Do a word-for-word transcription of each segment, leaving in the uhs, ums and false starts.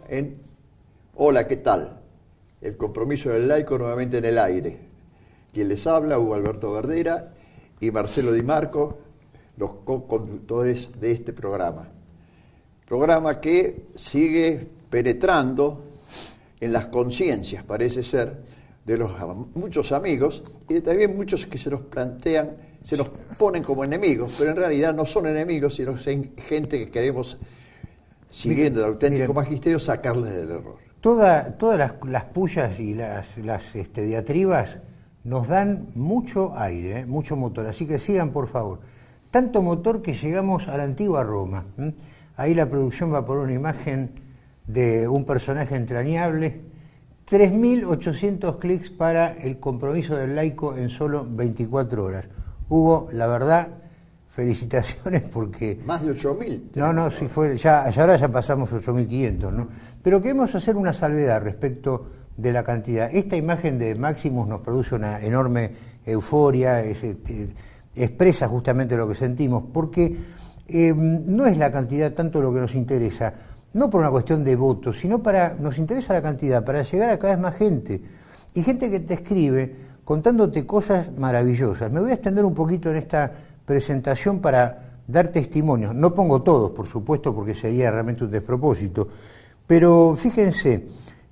en Hola, ¿qué tal? El compromiso del laico nuevamente en el aire. Quien les habla, Hugo Alberto Verdera y Marcelo Di Marco, los co-conductores de este programa. Programa que sigue penetrando en las conciencias, parece ser, de los muchos amigos y de también muchos que se nos plantean, se nos ponen como enemigos, pero en realidad no son enemigos, sino gente que queremos, siguiendo el auténtico magisterio, sacarles del error. Toda, todas las, las pullas y las, las este, diatribas nos dan mucho aire, ¿eh? mucho motor, así que sigan por favor. Tanto motor que llegamos a la antigua Roma. ¿eh? Ahí la producción va por una imagen de un personaje entrañable. tres mil ochocientos clics para el compromiso del laico en solo veinticuatro horas. Hugo, la verdad, felicitaciones porque... Más de ocho mil. No, no, si fue, ya, ya ahora ya pasamos ocho mil quinientos, ¿no? Pero queremos hacer una salvedad respecto de la cantidad. Esta imagen de Maximus nos produce una enorme euforia, es, este, expresa justamente lo que sentimos, porque eh, no es la cantidad tanto lo que nos interesa, no por una cuestión de votos, sino para, nos interesa la cantidad, para llegar a cada vez más gente. Y gente que te escribe contándote cosas maravillosas. Me voy a extender un poquito en esta presentación para dar testimonios. No pongo todos, por supuesto, porque sería realmente un despropósito. Pero fíjense,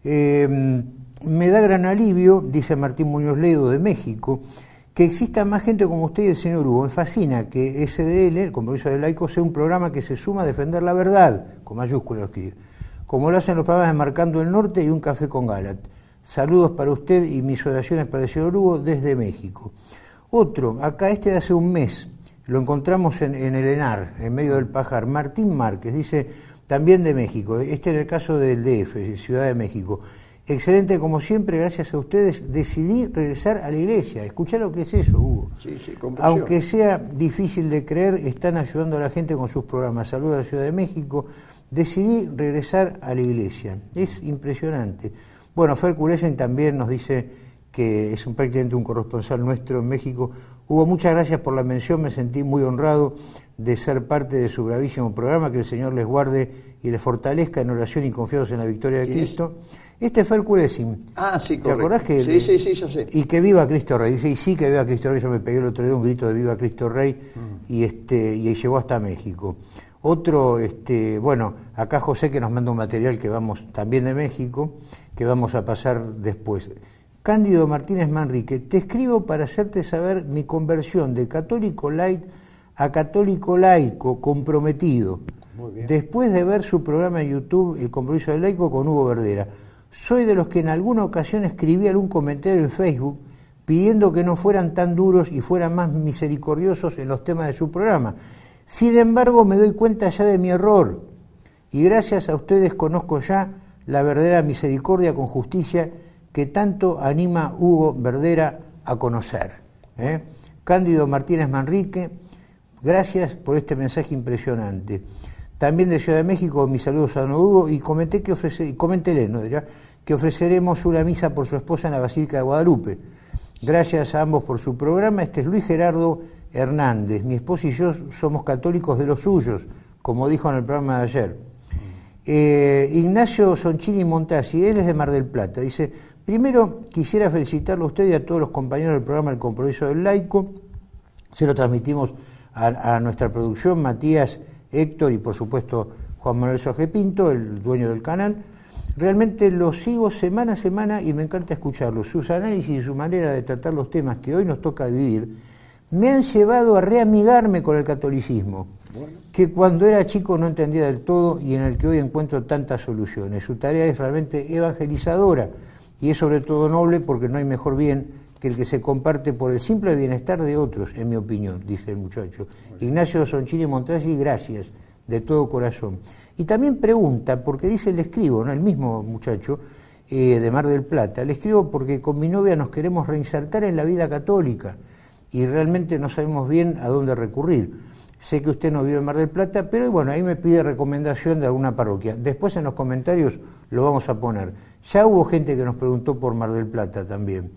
eh, me da gran alivio, dice Martín Muñoz Ledo de México, que exista más gente como usted y el señor Hugo. Me fascina que S D L, el Compromiso del Laico, sea un programa que se suma a defender la verdad, con mayúsculas, como lo hacen los programas de Marcando el Norte y Un Café con Galat. Saludos para usted y mis oraciones para el señor Hugo desde México. Otro, acá este de hace un mes, lo encontramos en, en el ENAR, en medio del pajar, Martín Márquez, dice, también de México, este en el caso del D F, Ciudad de México. Excelente, como siempre, gracias a ustedes, decidí regresar a la iglesia. Escuchá lo que es eso, Hugo. Sí, sí, aunque sea difícil de creer, están ayudando a la gente con sus programas. Saludos a la Ciudad de México. Decidí regresar a la iglesia. Es impresionante. Bueno, Fer Culesen también nos dice que es un, prácticamente un corresponsal nuestro en México. Hugo, muchas gracias por la mención, me sentí muy honrado de ser parte de su bravísimo programa, que el Señor les guarde y les fortalezca en oración y confiados en la victoria de Cristo. Es? Este es Fer Culesen. Ah, sí, ¿te acordás que sí, sí, sí, yo sé. Y que viva Cristo Rey. Dice, y sí que viva Cristo Rey. Yo me pegué el otro día un grito de viva Cristo Rey mm. y este y llegó hasta México. Otro, este, bueno, acá José que nos manda un material que vamos también de México, que vamos a pasar después. Cándido Martínez Manrique, te escribo para hacerte saber mi conversión de católico light a católico laico comprometido. Muy bien. Después de ver su programa en YouTube, El Compromiso del Laico con Hugo Verdera. Soy de los que en alguna ocasión escribí algún comentario en Facebook pidiendo que no fueran tan duros y fueran más misericordiosos en los temas de su programa. Sin embargo, me doy cuenta ya de mi error y gracias a ustedes conozco ya la verdadera misericordia con justicia que tanto anima Hugo Verdera a conocer. ¿eh? Cándido Martínez Manrique, gracias por este mensaje impresionante. También de Ciudad de México, mis saludos a don Hugo y comenté que ofrece, coméntele, ¿no? Dirá, que ofreceremos una misa por su esposa en la Basílica de Guadalupe. Gracias a ambos por su programa. Este es Luis Gerardo Hernández. Mi esposa y yo somos católicos de los suyos, como dijo en el programa de ayer. Eh, Ignacio Sonchini Montasi, él es de Mar del Plata. Dice, primero quisiera felicitarlo a usted y a todos los compañeros del programa El Compromiso del Laico. Se lo transmitimos a, a nuestra producción, Matías, Héctor y por supuesto Juan Manuel Soje Pinto, el dueño del canal. Realmente lo sigo semana a semana y me encanta escucharlo. Sus análisis y su manera de tratar los temas que hoy nos toca vivir me han llevado a reamigarme con el catolicismo, bueno. que cuando era chico no entendía del todo y en el que hoy encuentro tantas soluciones. Su tarea es realmente evangelizadora y es sobre todo noble porque no hay mejor bien que el que se comparte por el simple bienestar de otros, en mi opinión, dice el muchacho. Ignacio Sonchini Montrasi, gracias, de todo corazón. Y también pregunta, porque dice, le escribo, ¿no? El mismo muchacho eh, de Mar del Plata, le escribo porque con mi novia nos queremos reinsertar en la vida católica y realmente no sabemos bien a dónde recurrir. Sé que usted no vive en Mar del Plata, pero bueno, ahí me pide recomendación de alguna parroquia. Después en los comentarios lo vamos a poner. Ya hubo gente que nos preguntó por Mar del Plata también.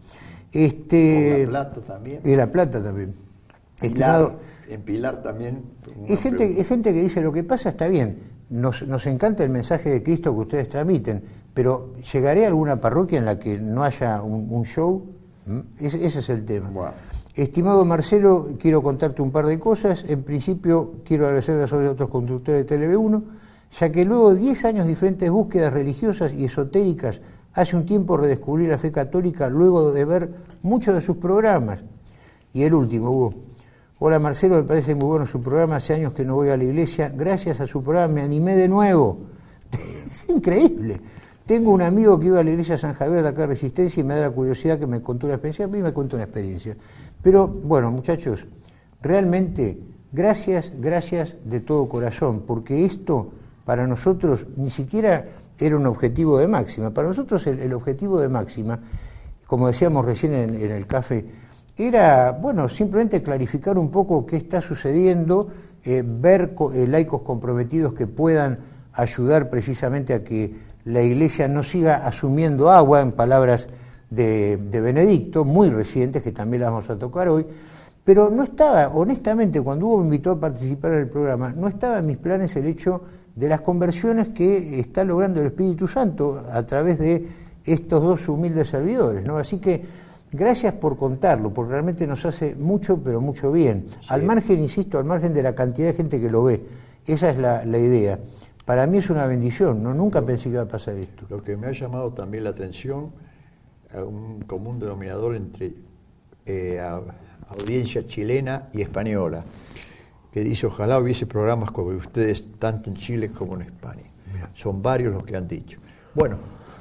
Este, por La Plata también. Y La Plata también. Pilar, en Pilar también. Es gente, es gente que dice, lo que pasa está bien, nos, nos encanta el mensaje de Cristo que ustedes transmiten, pero ¿llegaré a alguna parroquia en la que no haya un, un show? ¿Mm? Ese, ese es el tema. Wow. Estimado Marcelo, quiero contarte un par de cosas. En principio, quiero agradecer a los otros conductores de Tele uno, ya que luego de diez años de diferentes búsquedas religiosas y esotéricas, hace un tiempo redescubrí la fe católica luego de ver muchos de sus programas. Y el último, Hugo. Hola Marcelo, me parece muy bueno su programa, hace años que no voy a la iglesia, gracias a su programa me animé de nuevo. Es increíble. Tengo un amigo que iba a la iglesia San Javier de acá Resistencia y me da la curiosidad que me contó una experiencia, a mí me contó una experiencia. Pero bueno, muchachos, realmente gracias, gracias de todo corazón, porque esto para nosotros ni siquiera era un objetivo de máxima. Para nosotros el, el objetivo de máxima, como decíamos recién en, en el café, era, bueno, simplemente clarificar un poco qué está sucediendo, eh, ver co eh, laicos comprometidos que puedan ayudar precisamente a que la Iglesia no siga asumiendo agua, en palabras de, de Benedicto, muy recientes, que también las vamos a tocar hoy, pero no estaba, honestamente, cuando Hugo me invitó a participar en el programa, no estaba en mis planes el hecho de las conversiones que está logrando el Espíritu Santo a través de estos dos humildes servidores, ¿no? Así que gracias por contarlo, porque realmente nos hace mucho, pero mucho bien. Sí. Al margen, insisto, al margen de la cantidad de gente que lo ve, esa es la, la idea. Para mí es una bendición, ¿no? Nunca pensé que iba a pasar esto. Lo que me ha llamado también la atención, a un común denominador entre eh, a, audiencia chilena y española, que dice, ojalá hubiese programas como ustedes, tanto en Chile como en España. Bien. Son varios los que han dicho. Bueno,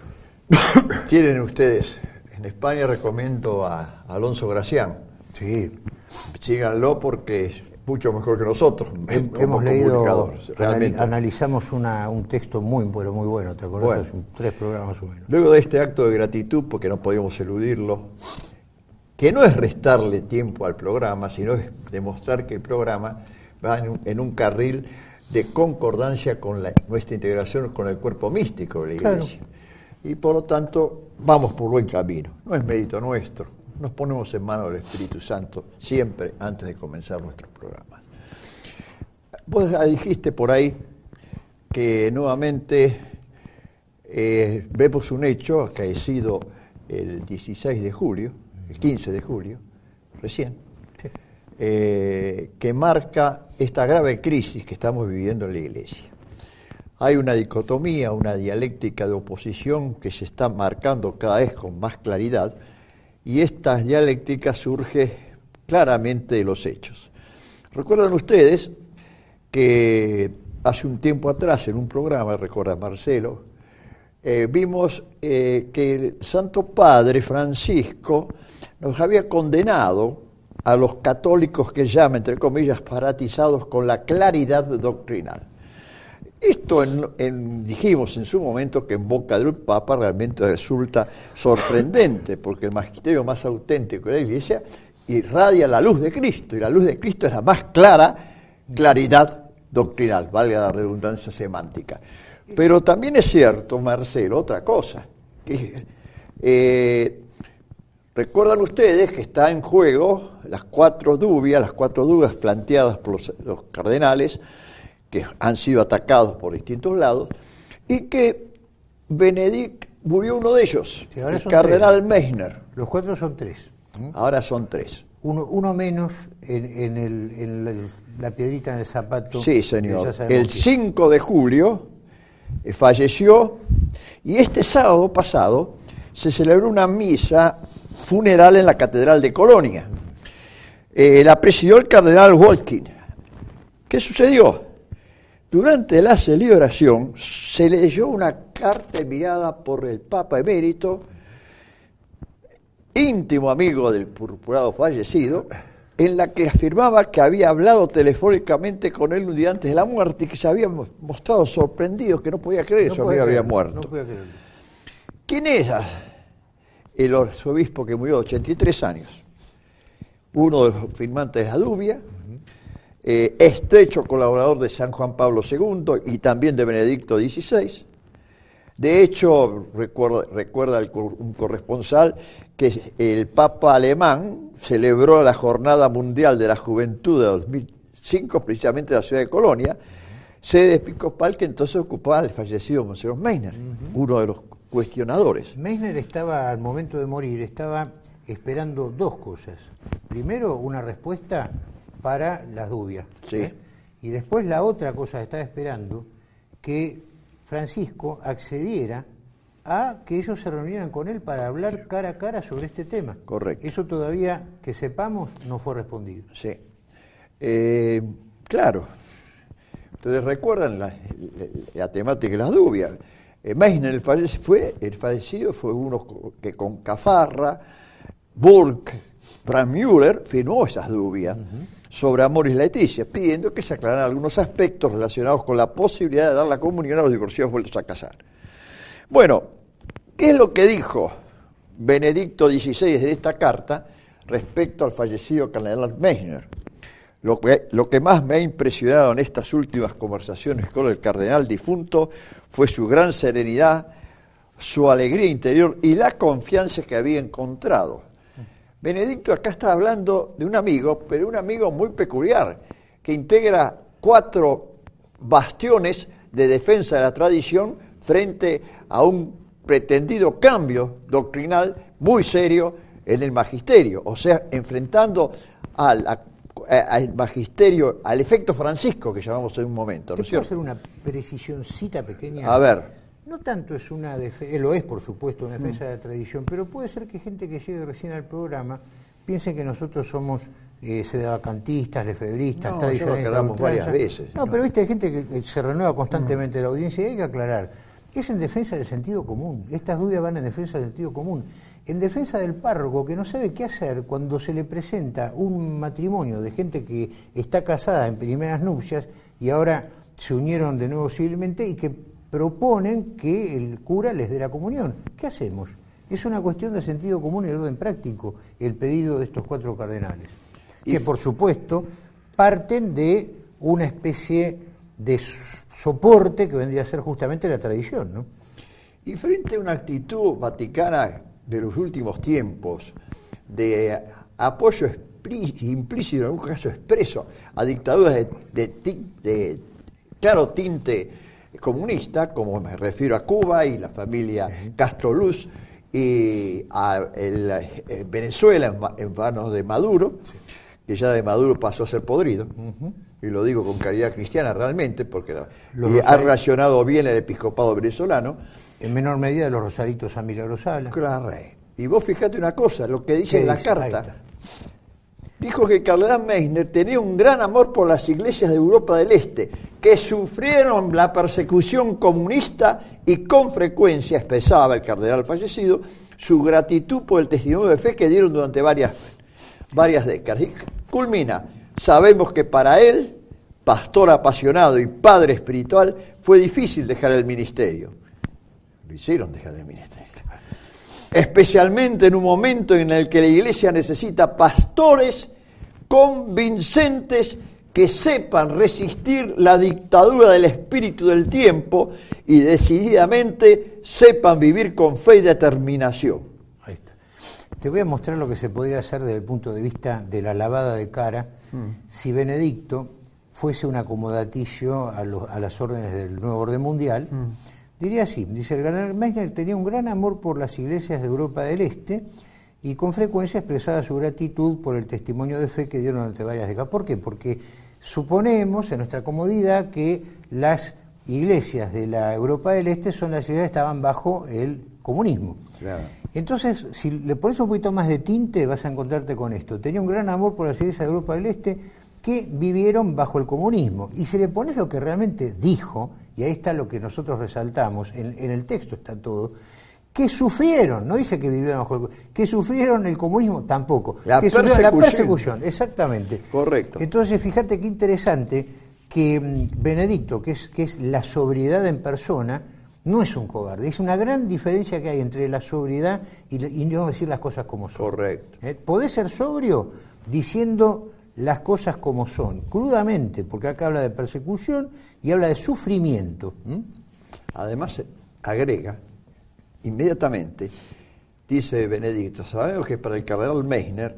tienen ustedes... En España recomiendo a Alonso Gracián. Sí. Síganlo porque es mucho mejor que nosotros. Hem, hemos leído, realmente. Analizamos una, un texto muy, pero muy bueno, ¿te acordás? Bueno, tres programas o menos. Luego de este acto de gratitud, porque no podíamos eludirlo, que no es restarle tiempo al programa, sino es demostrar que el programa va en un, en un carril de concordancia con la, nuestra integración con el cuerpo místico de la Iglesia. Claro. Y por lo tanto, vamos por buen camino. No es mérito nuestro. Nos ponemos en manos del Espíritu Santo siempre antes de comenzar nuestros programas. Vos dijiste por ahí que nuevamente eh, vemos un hecho acaecido el dieciséis de julio, el quince de julio, recién, sí. eh, que marca esta grave crisis que estamos viviendo en la Iglesia. Hay una dicotomía, una dialéctica de oposición que se está marcando cada vez con más claridad, y esta dialéctica surge claramente de los hechos. Recuerdan ustedes que hace un tiempo atrás en un programa, recuerda Marcelo, eh, vimos eh, que el Santo Padre Francisco nos había condenado a los católicos que llama, entre comillas, fanatizados con la claridad doctrinal. Esto en, en, dijimos en su momento que en boca del Papa realmente resulta sorprendente, porque el magisterio más auténtico de la Iglesia irradia la luz de Cristo, y la luz de Cristo es la más clara claridad doctrinal, valga la redundancia semántica. Pero también es cierto, Marcelo, otra cosa, que eh, recuerdan ustedes que está en juego las cuatro dudas, las cuatro dudas planteadas por los, los cardenales, que han sido atacados por distintos lados, y que Benedict murió uno de ellos, sí, el cardenal tres. Meissner. Los cuatro son tres. ¿Mm? Ahora son tres. Uno, uno menos en, en, el, en la, la piedrita en el zapato. Sí, señor. El cinco de julio eh, falleció, y este sábado pasado se celebró una misa funeral en la Catedral de Colonia. Eh, la presidió el cardenal Walking. ¿Qué sucedió? Durante la celebración se leyó una carta enviada por el Papa emérito, íntimo amigo del purpurado fallecido, en la que afirmaba que había hablado telefónicamente con él un día antes de la muerte y que se había mostrado sorprendido, que no podía creer que su amigo había muerto. No podía creer. ¿Quién era el arzobispo que murió de ochenta y tres años? Uno de los firmantes de la Dubia, Eh, estrecho colaborador de San Juan Pablo segundo y también de Benedicto dieciséis. De hecho, recuerda, recuerda el, un corresponsal que el Papa alemán celebró la Jornada Mundial de la Juventud de dos mil cinco, precisamente en la ciudad de Colonia, sede episcopal que entonces ocupaba el fallecido Monseñor Meissner, uh-huh. uno de los cuestionadores. Meissner estaba, al momento de morir, estaba esperando dos cosas. Primero, una respuesta para las dubias. Sí. ¿eh? Y después la otra cosa que estaba esperando, que Francisco accediera a que ellos se reunieran con él para hablar cara a cara sobre este tema. Correcto. Eso todavía, que sepamos, no fue respondido. Sí. Eh, claro. Ustedes recuerdan la, la, la temática de las dubias. Eh, Meissner, el, fallecido, fue, el fallecido fue uno que con Cafarra, Burke, Brandmüller firmó esas dubias uh-huh. sobre Amoris Laetitia, pidiendo que se aclararan algunos aspectos relacionados con la posibilidad de dar la comunión a los divorciados vueltos a casar. Bueno, ¿qué es lo que dijo Benedicto dieciséis de esta carta respecto al fallecido cardenal Meissner? Lo que, lo que más me ha impresionado en estas últimas conversaciones con el cardenal difunto fue su gran serenidad, su alegría interior y la confianza que había encontrado. Benedicto acá está hablando de un amigo, pero un amigo muy peculiar, que integra cuatro bastiones de defensa de la tradición frente a un pretendido cambio doctrinal muy serio en el magisterio, o sea, enfrentando al, a, al magisterio, al efecto Francisco que llamamos en un momento. ¿Te ¿no puedo hacer una precisioncita pequeña? A ver. No tanto es una defensa, lo es por supuesto, una defensa mm. de la tradición, pero puede ser que gente que llegue recién al programa piense que nosotros somos eh, sedavacantistas, lefebristas, no, tradicionalistas. Lo aclaramos varias veces. No, no, pero viste, hay gente que se renueva constantemente mm. la audiencia y hay que aclarar. Es en defensa del sentido común. Estas dudas van en defensa del sentido común. En defensa del párroco que no sabe qué hacer cuando se le presenta un matrimonio de gente que está casada en primeras nupcias y ahora se unieron de nuevo civilmente y que proponen que el cura les dé la comunión. ¿Qué hacemos? Es una cuestión de sentido común y de orden práctico el pedido de estos cuatro cardenales, y que por supuesto parten de una especie de soporte que vendría a ser justamente la tradición, ¿no? Y frente a una actitud vaticana de los últimos tiempos, de apoyo implícito, en algún caso expreso, a dictaduras de, de, de claro tinte comunista, como me refiero a Cuba y la familia Castro Luz, y a el, eh, Venezuela en, en manos de Maduro, sí. que ya de Maduro pasó a ser podrido, uh-huh. y lo digo con caridad cristiana realmente, porque y ha relacionado bien el episcopado venezolano. En menor medida los rosaritos a Milagrosala. Claro. Y vos fíjate una cosa, lo que dice en la dice? carta. Dijo que el cardenal Meissner tenía un gran amor por las iglesias de Europa del Este, que sufrieron la persecución comunista y con frecuencia expresaba el cardenal fallecido su gratitud por el testimonio de fe que dieron durante varias, varias décadas. Y culmina, sabemos que para él, pastor apasionado y padre espiritual, fue difícil dejar el ministerio. Lo hicieron dejar el ministerio. Especialmente en un momento en el que la Iglesia necesita pastores convincentes que sepan resistir la dictadura del espíritu del tiempo y decididamente sepan vivir con fe y determinación. Ahí está. Te voy a mostrar lo que se podría hacer desde el punto de vista de la lavada de cara mm. si Benedicto fuese un acomodaticio a, los, a las órdenes del nuevo orden mundial. Mm. Diría así, dice, el cardenal Meissner tenía un gran amor por las iglesias de Europa del Este y con frecuencia expresaba su gratitud por el testimonio de fe que dieron durante varias décadas. ¿Por qué? Porque suponemos en nuestra comodidad que las iglesias de la Europa del Este son las iglesias que estaban bajo el comunismo. Claro. Entonces, si le pones un poquito más de tinte, vas a encontrarte con esto. Tenía un gran amor por las iglesias de Europa del Este que vivieron bajo el comunismo. Y si le pones lo que realmente dijo, y ahí está lo que nosotros resaltamos, en, en el texto está todo, que sufrieron, no dice que vivieron bajo el, que sufrieron el comunismo, tampoco. La que persecución. La persecución, exactamente. Correcto. Entonces, fíjate qué interesante que mm, Benedicto, que es, que es la sobriedad en persona, no es un cobarde. Es una gran diferencia que hay entre la sobriedad y, y no decir las cosas como son. Correcto. ¿Eh? Podés ser sobrio diciendo las cosas como son, crudamente, porque acá habla de persecución y habla de sufrimiento. ¿Mm? Además, agrega, inmediatamente, dice Benedicto, sabemos que para el cardenal Meissner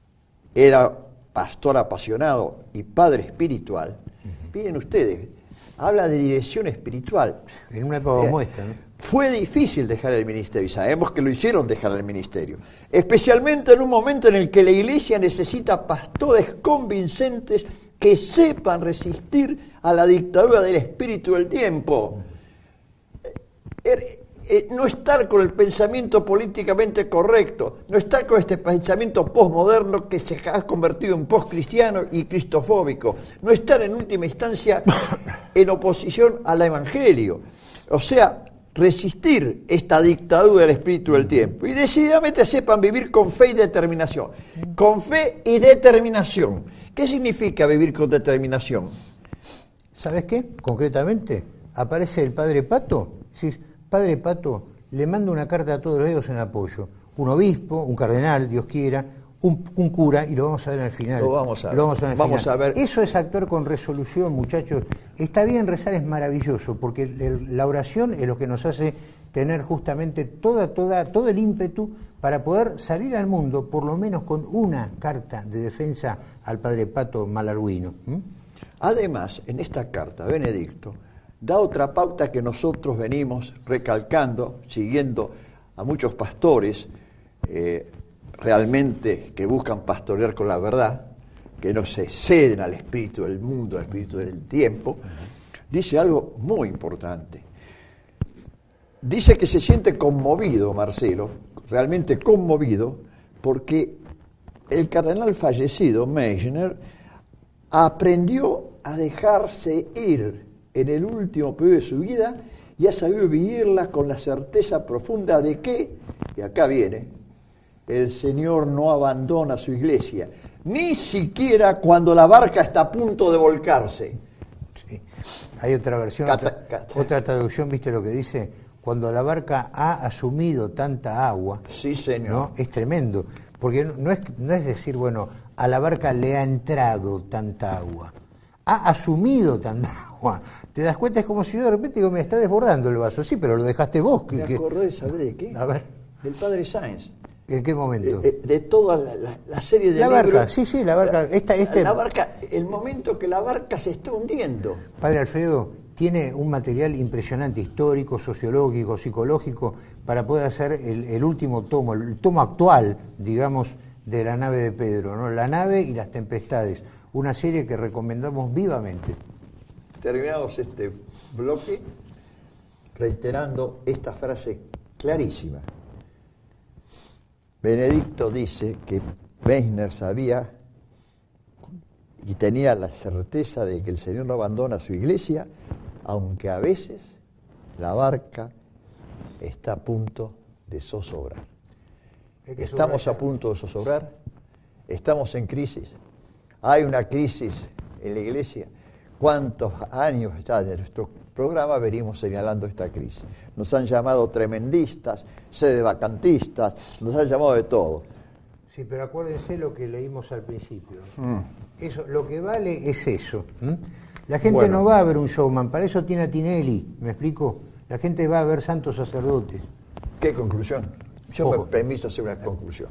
era pastor apasionado y padre espiritual. Uh-huh. Miren ustedes, habla de dirección espiritual. En una época como Eh, esta, ¿no? Fue difícil dejar el ministerio, y sabemos que lo hicieron dejar el ministerio, especialmente en un momento en el que la iglesia necesita pastores convincentes que sepan resistir a la dictadura del espíritu del tiempo. Eh, eh, no estar con el pensamiento políticamente correcto, no estar con este pensamiento postmoderno que se ha convertido en postcristiano y cristofóbico, no estar en última instancia en oposición al evangelio. O sea, resistir esta dictadura del espíritu del tiempo y decididamente sepan vivir con fe y determinación. Con fe y determinación. ¿Qué significa vivir con determinación? ¿Sabes qué? Concretamente, aparece el padre Pato. Sí, padre Pato, le mando una carta a todos los dedos en apoyo. Un obispo, un cardenal, Dios quiera, un, un cura, y lo vamos a ver al final. Lo vamos a ver. Lo vamos a ver al Vamos final. a ver. Eso es actuar con resolución, muchachos. Está bien rezar, es maravilloso, porque el, la oración es lo que nos hace tener justamente toda, toda, todo el ímpetu para poder salir al mundo, por lo menos con una carta de defensa al padre Pato Malarguino. ¿Mm? Además, en esta carta, Benedicto da otra pauta que nosotros venimos recalcando, siguiendo a muchos pastores eh, realmente que buscan pastorear con la verdad, que no se ceden al espíritu del mundo, al espíritu del tiempo. Dice algo muy importante. Dice que se siente conmovido, Marcelo, realmente conmovido, porque el cardenal fallecido, Meichner, aprendió a dejarse ir en el último periodo de su vida y ha sabido vivirla con la certeza profunda de que, y acá viene, el Señor no abandona su iglesia, ni siquiera cuando la barca está a punto de volcarse. Sí. Hay otra versión, Cata, otra, cata. otra traducción, ¿viste lo que dice? Cuando la barca ha asumido tanta agua. Sí, señor. ¿No? Es tremendo, porque no es, no es decir, bueno, a la barca le ha entrado tanta agua, ha asumido tanta agua. ¿Te das cuenta? Es como si yo de repente digo, me está desbordando el vaso. Sí, pero lo dejaste vos. Me que, acordé, ¿sabés de qué? A ver. Del padre Sáenz. ¿En qué momento? De, de toda la, la, la serie de La libros. barca, sí, sí, la barca. Esta, este... La barca, el momento que la barca se está hundiendo. Padre Alfredo tiene un material impresionante, histórico, sociológico, psicológico, para poder hacer el, el último tomo, el tomo actual, digamos, de La nave de Pedro, ¿no? La nave y las tempestades, una serie que recomendamos vivamente. Terminamos este bloque reiterando esta frase clarísima. Benedicto dice que Meichner sabía y tenía la certeza de que el Señor no abandona su iglesia, aunque a veces la barca está a punto de zozobrar. Estamos a punto de zozobrar, estamos en crisis, hay una crisis en la iglesia. ¿Cuántos años ya de nuestro programa venimos señalando esta crisis? Nos han llamado tremendistas, sedevacantistas, nos han llamado de todo. Sí, pero acuérdense lo que leímos al principio. Mm. Eso, lo que vale es eso. ¿m? La gente bueno. no va a ver un showman, para eso tiene a Tinelli, ¿me explico? La gente va a ver santos sacerdotes. ¿Qué conclusión? Yo Ojo. me permiso hacer una conclusión.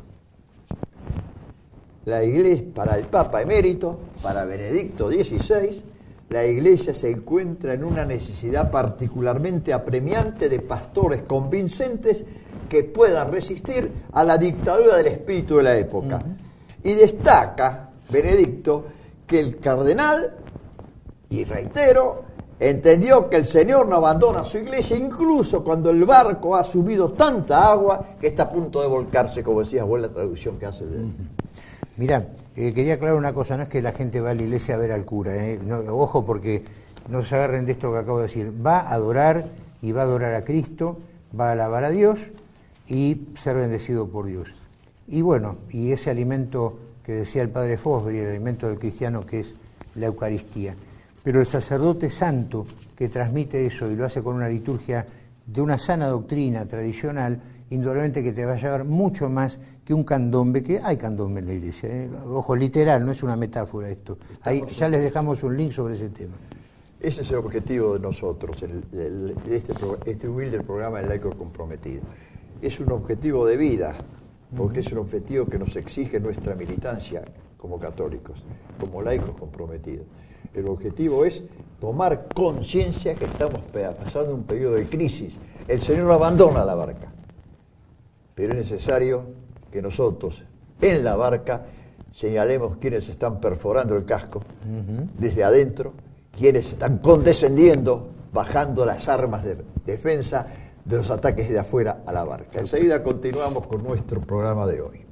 La iglesia, para el Papa emérito, para Benedicto dieciséis, la iglesia se encuentra en una necesidad particularmente apremiante de pastores convincentes que puedan resistir a la dictadura del espíritu de la época. Uh-huh. Y destaca Benedicto que el cardenal, y reitero, entendió que el Señor no abandona su iglesia incluso cuando el barco ha subido tanta agua que está a punto de volcarse, como decías vos, la traducción que hace de él. Uh-huh. Mirá, eh, quería aclarar una cosa, no es que la gente va a la iglesia a ver al cura, eh, no, ojo porque no se agarren de esto que acabo de decir, va a adorar y va a adorar a Cristo, va a alabar a Dios y ser bendecido por Dios. Y bueno, y ese alimento que decía el padre Fosbury, el alimento del cristiano que es la Eucaristía. Pero el sacerdote santo que transmite eso y lo hace con una liturgia de una sana doctrina tradicional, indudablemente que te va a llevar mucho más que un candombe, que hay candombe en la iglesia, ¿eh? Ojo, literal, no es una metáfora esto. Ahí ya les dejamos un link sobre ese tema. Ese es el objetivo de nosotros, el, el, este, este humilde programa del laico comprometido. Es un objetivo de vida, porque uh-huh. es un objetivo que nos exige nuestra militancia como católicos, como laicos comprometidos. El objetivo es tomar conciencia que estamos pasando un periodo de crisis. El Señor no abandona la barca, pero es necesario que nosotros, en la barca, señalemos quienes están perforando el casco uh-huh. desde adentro, quienes están condescendiendo, bajando las armas de defensa de los ataques de afuera a la barca. Enseguida continuamos con nuestro programa de hoy.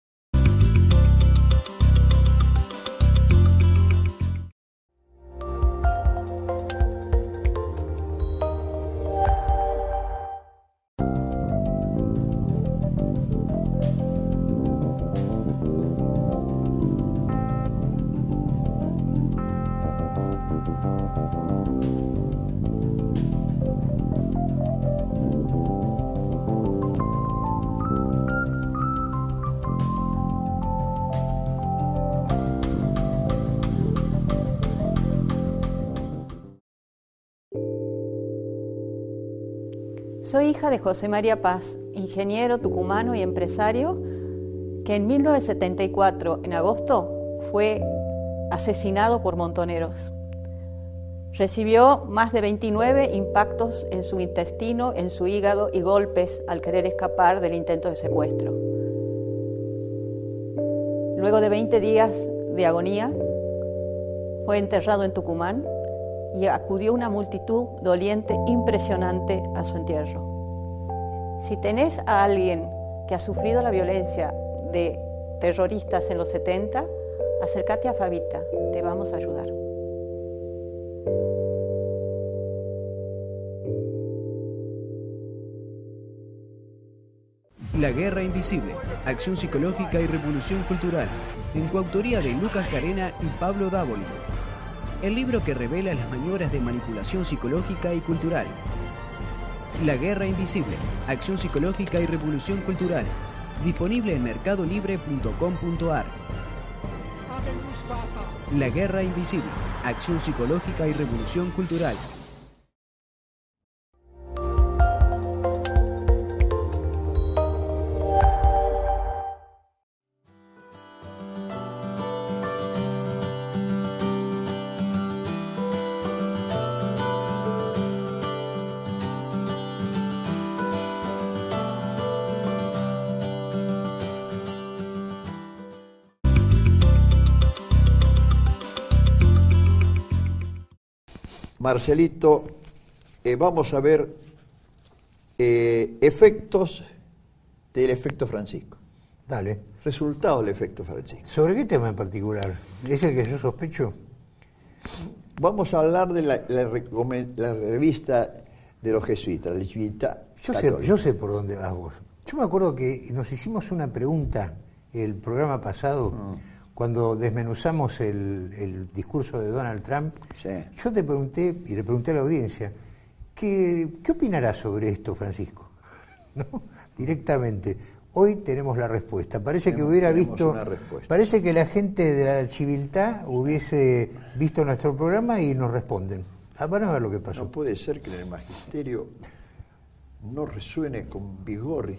Soy hija de José María Paz, ingeniero tucumano y empresario, que en mil novecientos setenta y cuatro, en agosto, fue asesinado por montoneros. Recibió más de veintinueve impactos en su intestino, en su hígado y golpes al querer escapar del intento de secuestro. Luego de veinte días de agonía, fue enterrado en Tucumán y acudió una multitud doliente impresionante a su entierro. Si tenés a alguien que ha sufrido la violencia de terroristas en los setenta, acércate a Fabita, te vamos a ayudar. La Guerra Invisible, Acción Psicológica y Revolución Cultural, en coautoría de Lucas Carena y Pablo Dávoli. El libro que revela las maniobras de manipulación psicológica y cultural. La Guerra Invisible, Acción Psicológica y Revolución Cultural, disponible en mercado libre punto com punto a r. La Guerra Invisible, Acción Psicológica y Revolución Cultural. Marcelito, eh, vamos a ver eh, efectos del efecto Francisco. Dale. Resultados del efecto Francisco. ¿Sobre qué tema en particular? ¿Es el que yo sospecho? Vamos a hablar de la, la, la revista de los jesuitas, la Jesuita yo sé, yo sé por dónde vas vos. Yo me acuerdo que nos hicimos una pregunta el programa pasado, mm. cuando desmenuzamos el, el discurso de Donald Trump. Sí. Yo te pregunté, y le pregunté a la audiencia, ¿qué, qué opinarás sobre esto, Francisco? ¿No? Directamente. Hoy tenemos la respuesta. Parece tenemos, que hubiera visto, parece que la gente de la civiltad hubiese visto nuestro programa y nos responden. Ah, van a ver lo que pasó. No puede ser que en el magisterio no resuene con vigor.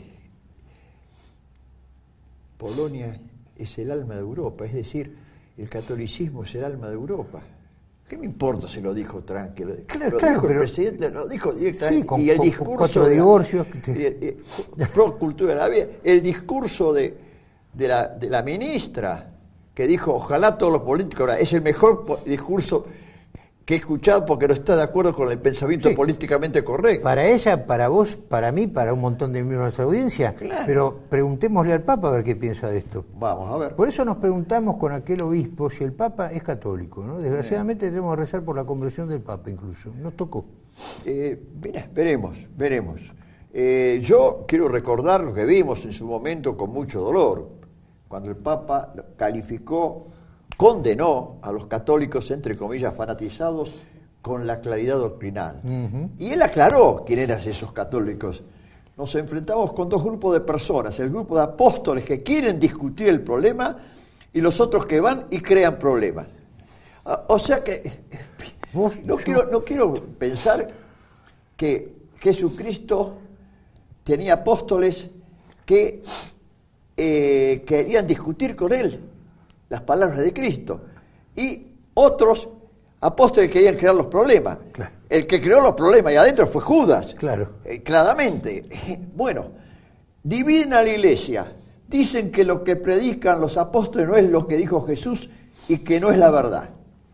Polonia es el alma de Europa, es decir, el catolicismo es el alma de Europa. ¿Qué me importa si lo dijo Trump? Lo, claro, lo claro, dijo pero, el presidente, lo dijo directamente. Sí, con, y el con, discurso con cuatro de divorcios. La, y, y, pro cultura de la vida, el discurso de, de, la, de la ministra, que dijo, ojalá todos los políticos, ahora, es el mejor discurso que he escuchado porque no está de acuerdo con el pensamiento sí. políticamente correcto. Para ella, para vos, para mí, para un montón de miembros de nuestra audiencia. Claro. Pero preguntémosle al Papa a ver qué piensa de esto. Vamos a ver. Por eso nos preguntamos con aquel obispo si el Papa es católico, ¿no? Desgraciadamente sí. tenemos que rezar por la conversión del Papa incluso. Nos tocó. Eh, mira, veremos, veremos. Eh, yo quiero recordar lo que vimos en su momento con mucho dolor, cuando el Papa calificó, condenó a los católicos, entre comillas, fanatizados con la claridad doctrinal. Uh-huh. Y él aclaró quién eran esos católicos. Nos enfrentamos con dos grupos de personas, el grupo de apóstoles que quieren discutir el problema y los otros que van y crean problemas. O sea que no quiero, no quiero pensar que Jesucristo tenía apóstoles que eh, querían discutir con él las palabras de Cristo y otros apóstoles querían crear los problemas. Claro. El que creó los problemas ahí adentro fue Judas. Claro. Eh, claramente. Bueno, dividen a la iglesia. Dicen que lo que predican los apóstoles no es lo que dijo Jesús y que no es la verdad.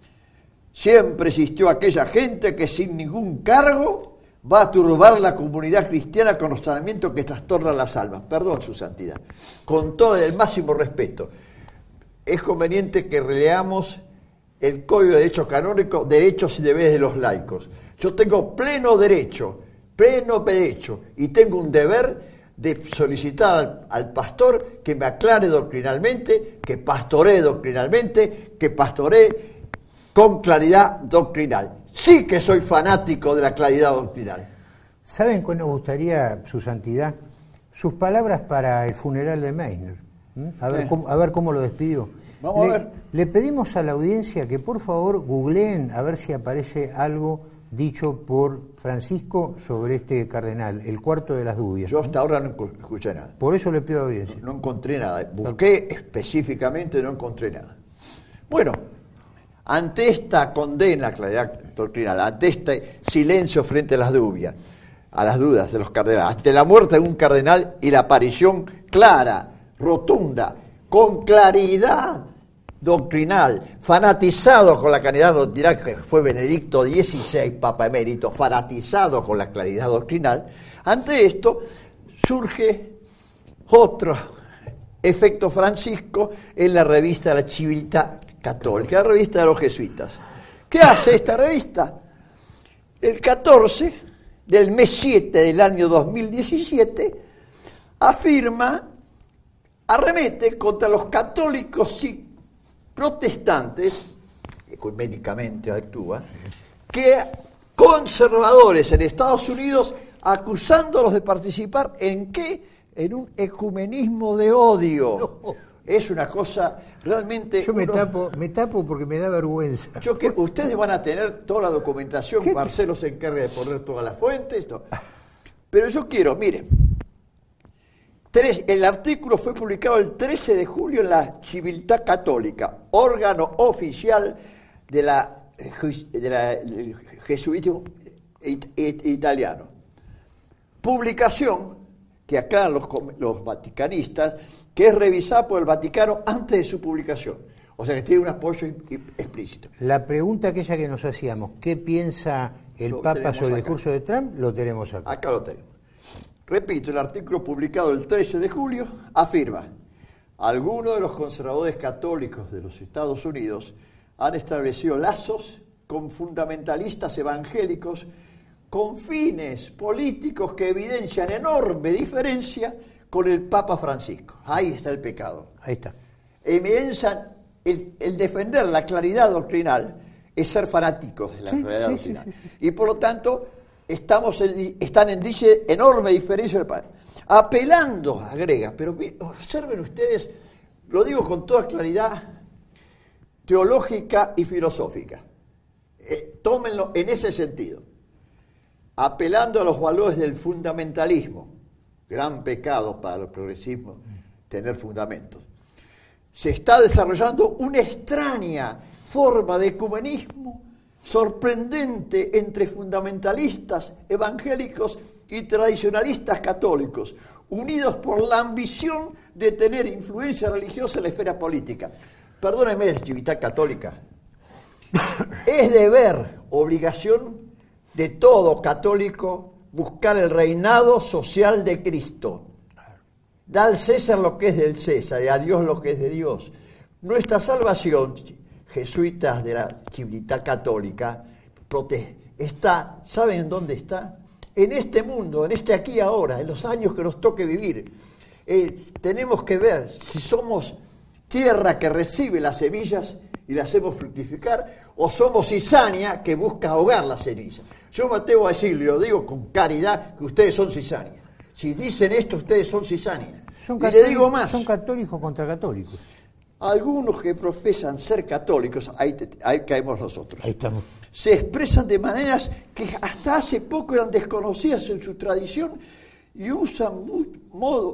Siempre existió aquella gente que sin ningún cargo va a turbar la comunidad cristiana con razonamientos que trastornan las almas. Perdón, su santidad. Con todo el máximo respeto. Es conveniente que releamos el Código de Derecho Canónico, derechos y deberes de los laicos. Yo tengo pleno derecho, pleno derecho, y tengo un deber de solicitar al, al pastor que me aclare doctrinalmente, que pastoree doctrinalmente, que pastoree con claridad doctrinal. Sí que soy fanático de la claridad doctrinal. ¿Saben cuál nos gustaría, su santidad? Sus palabras para el funeral de Meissner. ¿Mm? A ver, cómo, a ver cómo lo despidió. Vamos le, a ver. Le pedimos a la audiencia que por favor googleen a ver si aparece algo dicho por Francisco sobre este cardenal, el cuarto de las dubias. Yo hasta ahora no escuché nada. Por eso le pido audiencia. No, no encontré nada. Busqué específicamente, no encontré nada. Bueno, ante esta condena, claridad doctrinal, ante este silencio frente a las dudas, a las dudas de los cardenales, ante la muerte de un cardenal y la aparición clara, rotunda, con claridad doctrinal, fanatizado con la claridad doctrinal, que fue Benedicto dieciséis, Papa Emérito, fanatizado con la claridad doctrinal, ante esto surge otro efecto Francisco en la revista de la Civiltà Católica, la revista de los jesuitas. ¿Qué hace esta revista? El catorce del mes siete del año dos mil diecisiete afirma, arremete contra los católicos y protestantes, ecuménicamente actúa, que conservadores en Estados Unidos acusándolos de participar en qué, en un ecumenismo de odio. Es una cosa realmente... Yo me, uno, tapo, me tapo porque me da vergüenza. Yo que ustedes van a tener toda la documentación, Marcelo se encarga de poner todas las fuentes, todo. Pero yo quiero, miren, tres, el artículo fue publicado el trece de julio en la Civiltà Católica, órgano oficial de la, de la del jesuitismo it, it, italiano. Publicación que aclaran los, los vaticanistas, que es revisada por el Vaticano antes de su publicación. O sea que tiene un apoyo explícito. La pregunta aquella que nos hacíamos, ¿qué piensa el Lo Papa sobre el acá. discurso de Trump? Lo tenemos acá. Acá lo tenemos. Repito, el artículo publicado el trece de julio afirma: algunos de los conservadores católicos de los Estados Unidos han establecido lazos con fundamentalistas evangélicos con fines políticos que evidencian enorme diferencia con el Papa Francisco. Ahí está el pecado. Ahí está. Evidencian el, el defender la claridad doctrinal es ser fanáticos de la Sí, claridad sí, doctrinal. sí, sí, sí. Y por lo tanto, estamos en, están en dice enorme diferencia del Papa. Apelando, agrega, pero observen ustedes, lo digo con toda claridad teológica y filosófica. Eh, tómenlo en ese sentido. Apelando a los valores del fundamentalismo, gran pecado para el progresismo tener fundamentos. Se está desarrollando una extraña forma de ecumenismo sorprendente entre fundamentalistas evangélicos y tradicionalistas católicos, unidos por la ambición de tener influencia religiosa en la esfera política. Perdónenme, Civiltà Católica. Es deber, obligación de todo católico buscar el reinado social de Cristo. Da al César lo que es del César y a Dios lo que es de Dios. Nuestra salvación, jesuitas de la Civiltà Católica, está, ¿saben dónde está? En este mundo, en este aquí y ahora, en los años que nos toque vivir. Eh, tenemos que ver si somos tierra que recibe las semillas y las hacemos fructificar, o somos cizaña que busca ahogar las semillas. Yo me atrevo a decirle, lo digo con caridad, que ustedes son cizaña. Si dicen esto, ustedes son cizaña. Son y le digo más. Son católicos contra católicos. Algunos que profesan ser católicos, ahí, te, ahí caemos nosotros. Ahí estamos. Se expresan de maneras que hasta hace poco eran desconocidas en su tradición y usan modos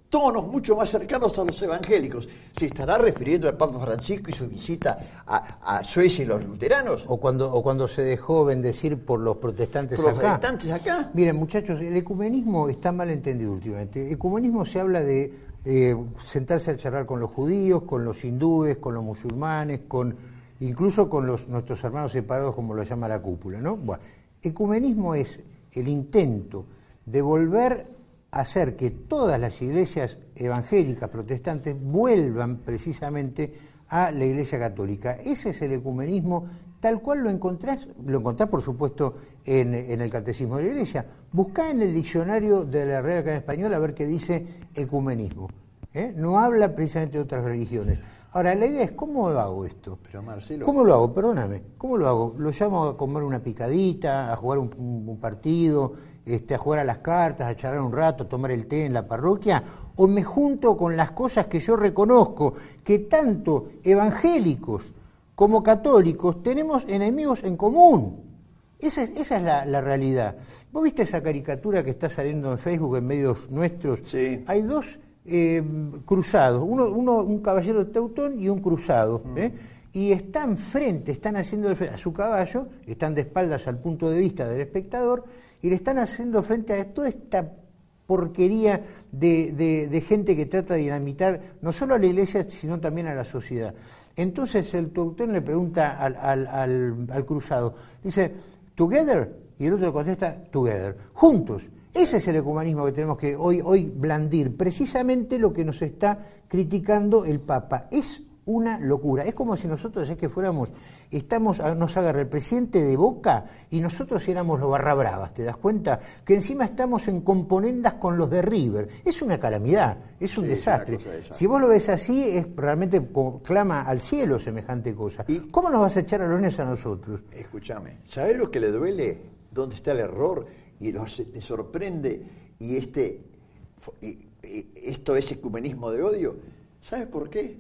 tonos mucho más cercanos a los evangélicos. ¿Se estará refiriendo al Papa Francisco y su visita a, a Suecia y los luteranos? O cuando, o cuando se dejó bendecir por los protestantes ¿Por los acá. protestantes acá? Miren, muchachos, el ecumenismo está mal entendido últimamente. Ecumenismo se habla de eh, sentarse a charlar con los judíos, con los hindúes, con los musulmanes, con incluso con los, nuestros hermanos separados, como lo llama la cúpula, ¿no? Bueno, ecumenismo es el intento de volver hacer que todas las iglesias evangélicas protestantes vuelvan precisamente a la Iglesia Católica. Ese es el ecumenismo tal cual lo encontrás, lo encontrás por supuesto en, en el Catecismo de la Iglesia. Buscá en el diccionario de la Real Academia Española a ver qué dice ecumenismo. ¿Eh? No habla precisamente de otras religiones. Ahora, la idea es, ¿cómo lo hago esto? Pero Marcelo... ¿Cómo lo hago? Perdóname. ¿Cómo lo hago? ¿Lo llamo a comer una picadita, a jugar un, un, un partido, este, a jugar a las cartas, a charlar un rato, a tomar el té en la parroquia? ¿O me junto con las cosas que yo reconozco, que tanto evangélicos como católicos tenemos enemigos en común? Esa es, esa es la, la realidad. ¿Vos viste esa caricatura que está saliendo en Facebook, en medios nuestros? Sí. Hay dos... Eh, cruzados, uno, uno un caballero teutón y un cruzado, mm. ¿eh? y están frente, están haciendo a su caballo, están de espaldas al punto de vista del espectador y le están haciendo frente a toda esta porquería de, de, de gente que trata de dinamitar no solo a la iglesia sino también a la sociedad. Entonces el teutón le pregunta al, al, al, al cruzado, dice, ¿together? Y el otro le contesta, together, juntos. Ese es el ecumenismo que tenemos que hoy, hoy blandir, precisamente lo que nos está criticando el Papa. Es una locura. Es como si nosotros, es que fuéramos, estamos, nos agarra el presidente de Boca y nosotros éramos los barra bravas, ¿te das cuenta? Que encima estamos en componendas con los de River. Es una calamidad, es un sí, desastre. Es si vos lo ves así, es realmente clama al cielo semejante cosa. ¿Y cómo nos vas a echar a los niños a nosotros? Escúchame, ¿sabés lo que le duele? ¿Dónde está el error? Y te sorprende, y este y, y esto es ecumenismo de odio. ¿Sabes por qué?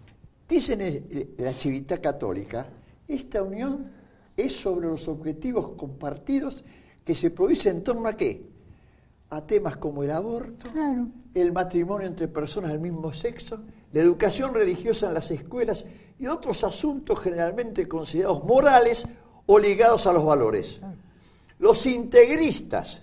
Dicen el, la Civiltà Católica, esta unión es sobre los objetivos compartidos que se producen en torno a ¿qué? A temas como el aborto, claro. El matrimonio entre personas del mismo sexo, la educación religiosa en las escuelas y otros asuntos generalmente considerados morales o ligados a los valores. Claro. Los integristas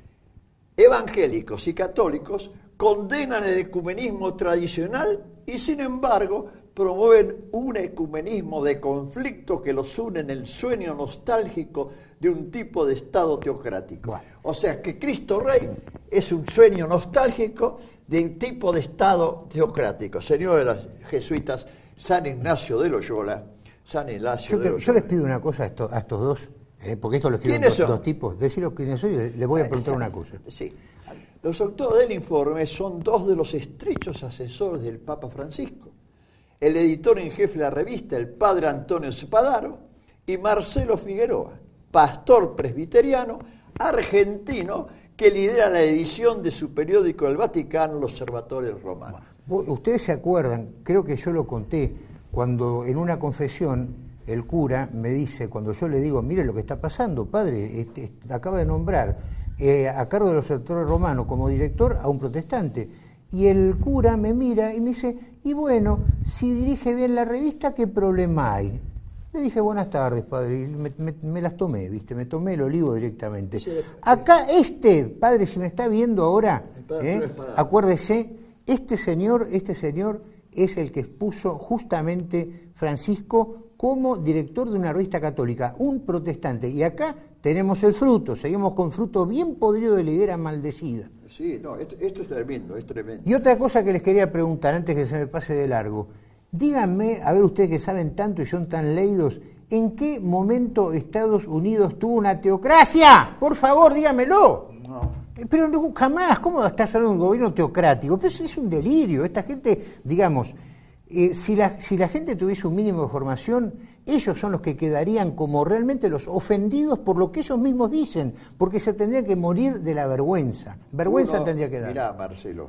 evangélicos y católicos condenan el ecumenismo tradicional y, sin embargo, promueven un ecumenismo de conflicto que los une en el sueño nostálgico de un tipo de Estado teocrático. Bueno. O sea, que Cristo Rey es un sueño nostálgico de un tipo de Estado teocrático. Señor de los jesuitas, San Ignacio de Loyola, San Ignacio yo, de Loyola. Yo les pido una cosa a estos, a estos dos. Eh, porque esto lo escriben dos, dos tipos. Decirlo quiénes soy, les voy a preguntar una cosa. Sí. Los autores del informe son dos de los estrechos asesores del Papa Francisco. El editor en jefe de la revista, el padre Antonio Spadaro, y Marcelo Figueroa, pastor presbiteriano argentino que lidera la edición de su periódico El Vaticano, el Observatorio Romano. Ustedes se acuerdan, creo que yo lo conté, cuando en una confesión el cura me dice, cuando yo le digo, mire lo que está pasando, padre, este, este, acaba de nombrar eh, a cargo del Observatorio Romano como director a un protestante. Y el cura me mira y me dice, y bueno, si dirige bien la revista, ¿qué problema hay? Le dije, buenas tardes, padre, y me, me, me las tomé, ¿viste? Me tomé el olivo directamente. Sí, acá este, padre, si me está viendo ahora, eh, acuérdese, este señor, este señor es el que expuso justamente Francisco como director de una revista católica, un protestante. Y acá tenemos el fruto, seguimos con fruto bien podrido de la higuera maldecida. Sí, no, esto, esto es tremendo, es tremendo. Y otra cosa que les quería preguntar antes que se me pase de largo. Díganme, a ver ustedes que saben tanto y son tan leídos, ¿en qué momento Estados Unidos tuvo una teocracia? Por favor, díganmelo. No. Pero no, jamás, ¿cómo estás hablando de un gobierno teocrático? Pero eso es un delirio. Esta gente, digamos, eh, si, la, si la gente tuviese un mínimo de formación, ellos son los que quedarían como realmente los ofendidos por lo que ellos mismos dicen, porque se tendría que morir de la vergüenza. Vergüenza uno, tendría que dar. Mirá, Marcelo,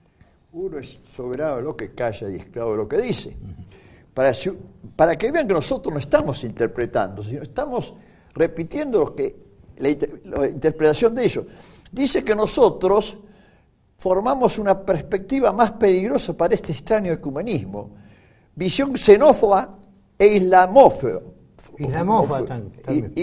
uno es soberano de lo que calla y esclavo de lo que dice. Uh-huh. Para, para que vean que nosotros no estamos interpretando, sino estamos repitiendo lo que, la, la interpretación de ellos. Dice que nosotros formamos una perspectiva más peligrosa para este extraño ecumenismo. Visión xenófoba e islamófoba. Islamófoba también.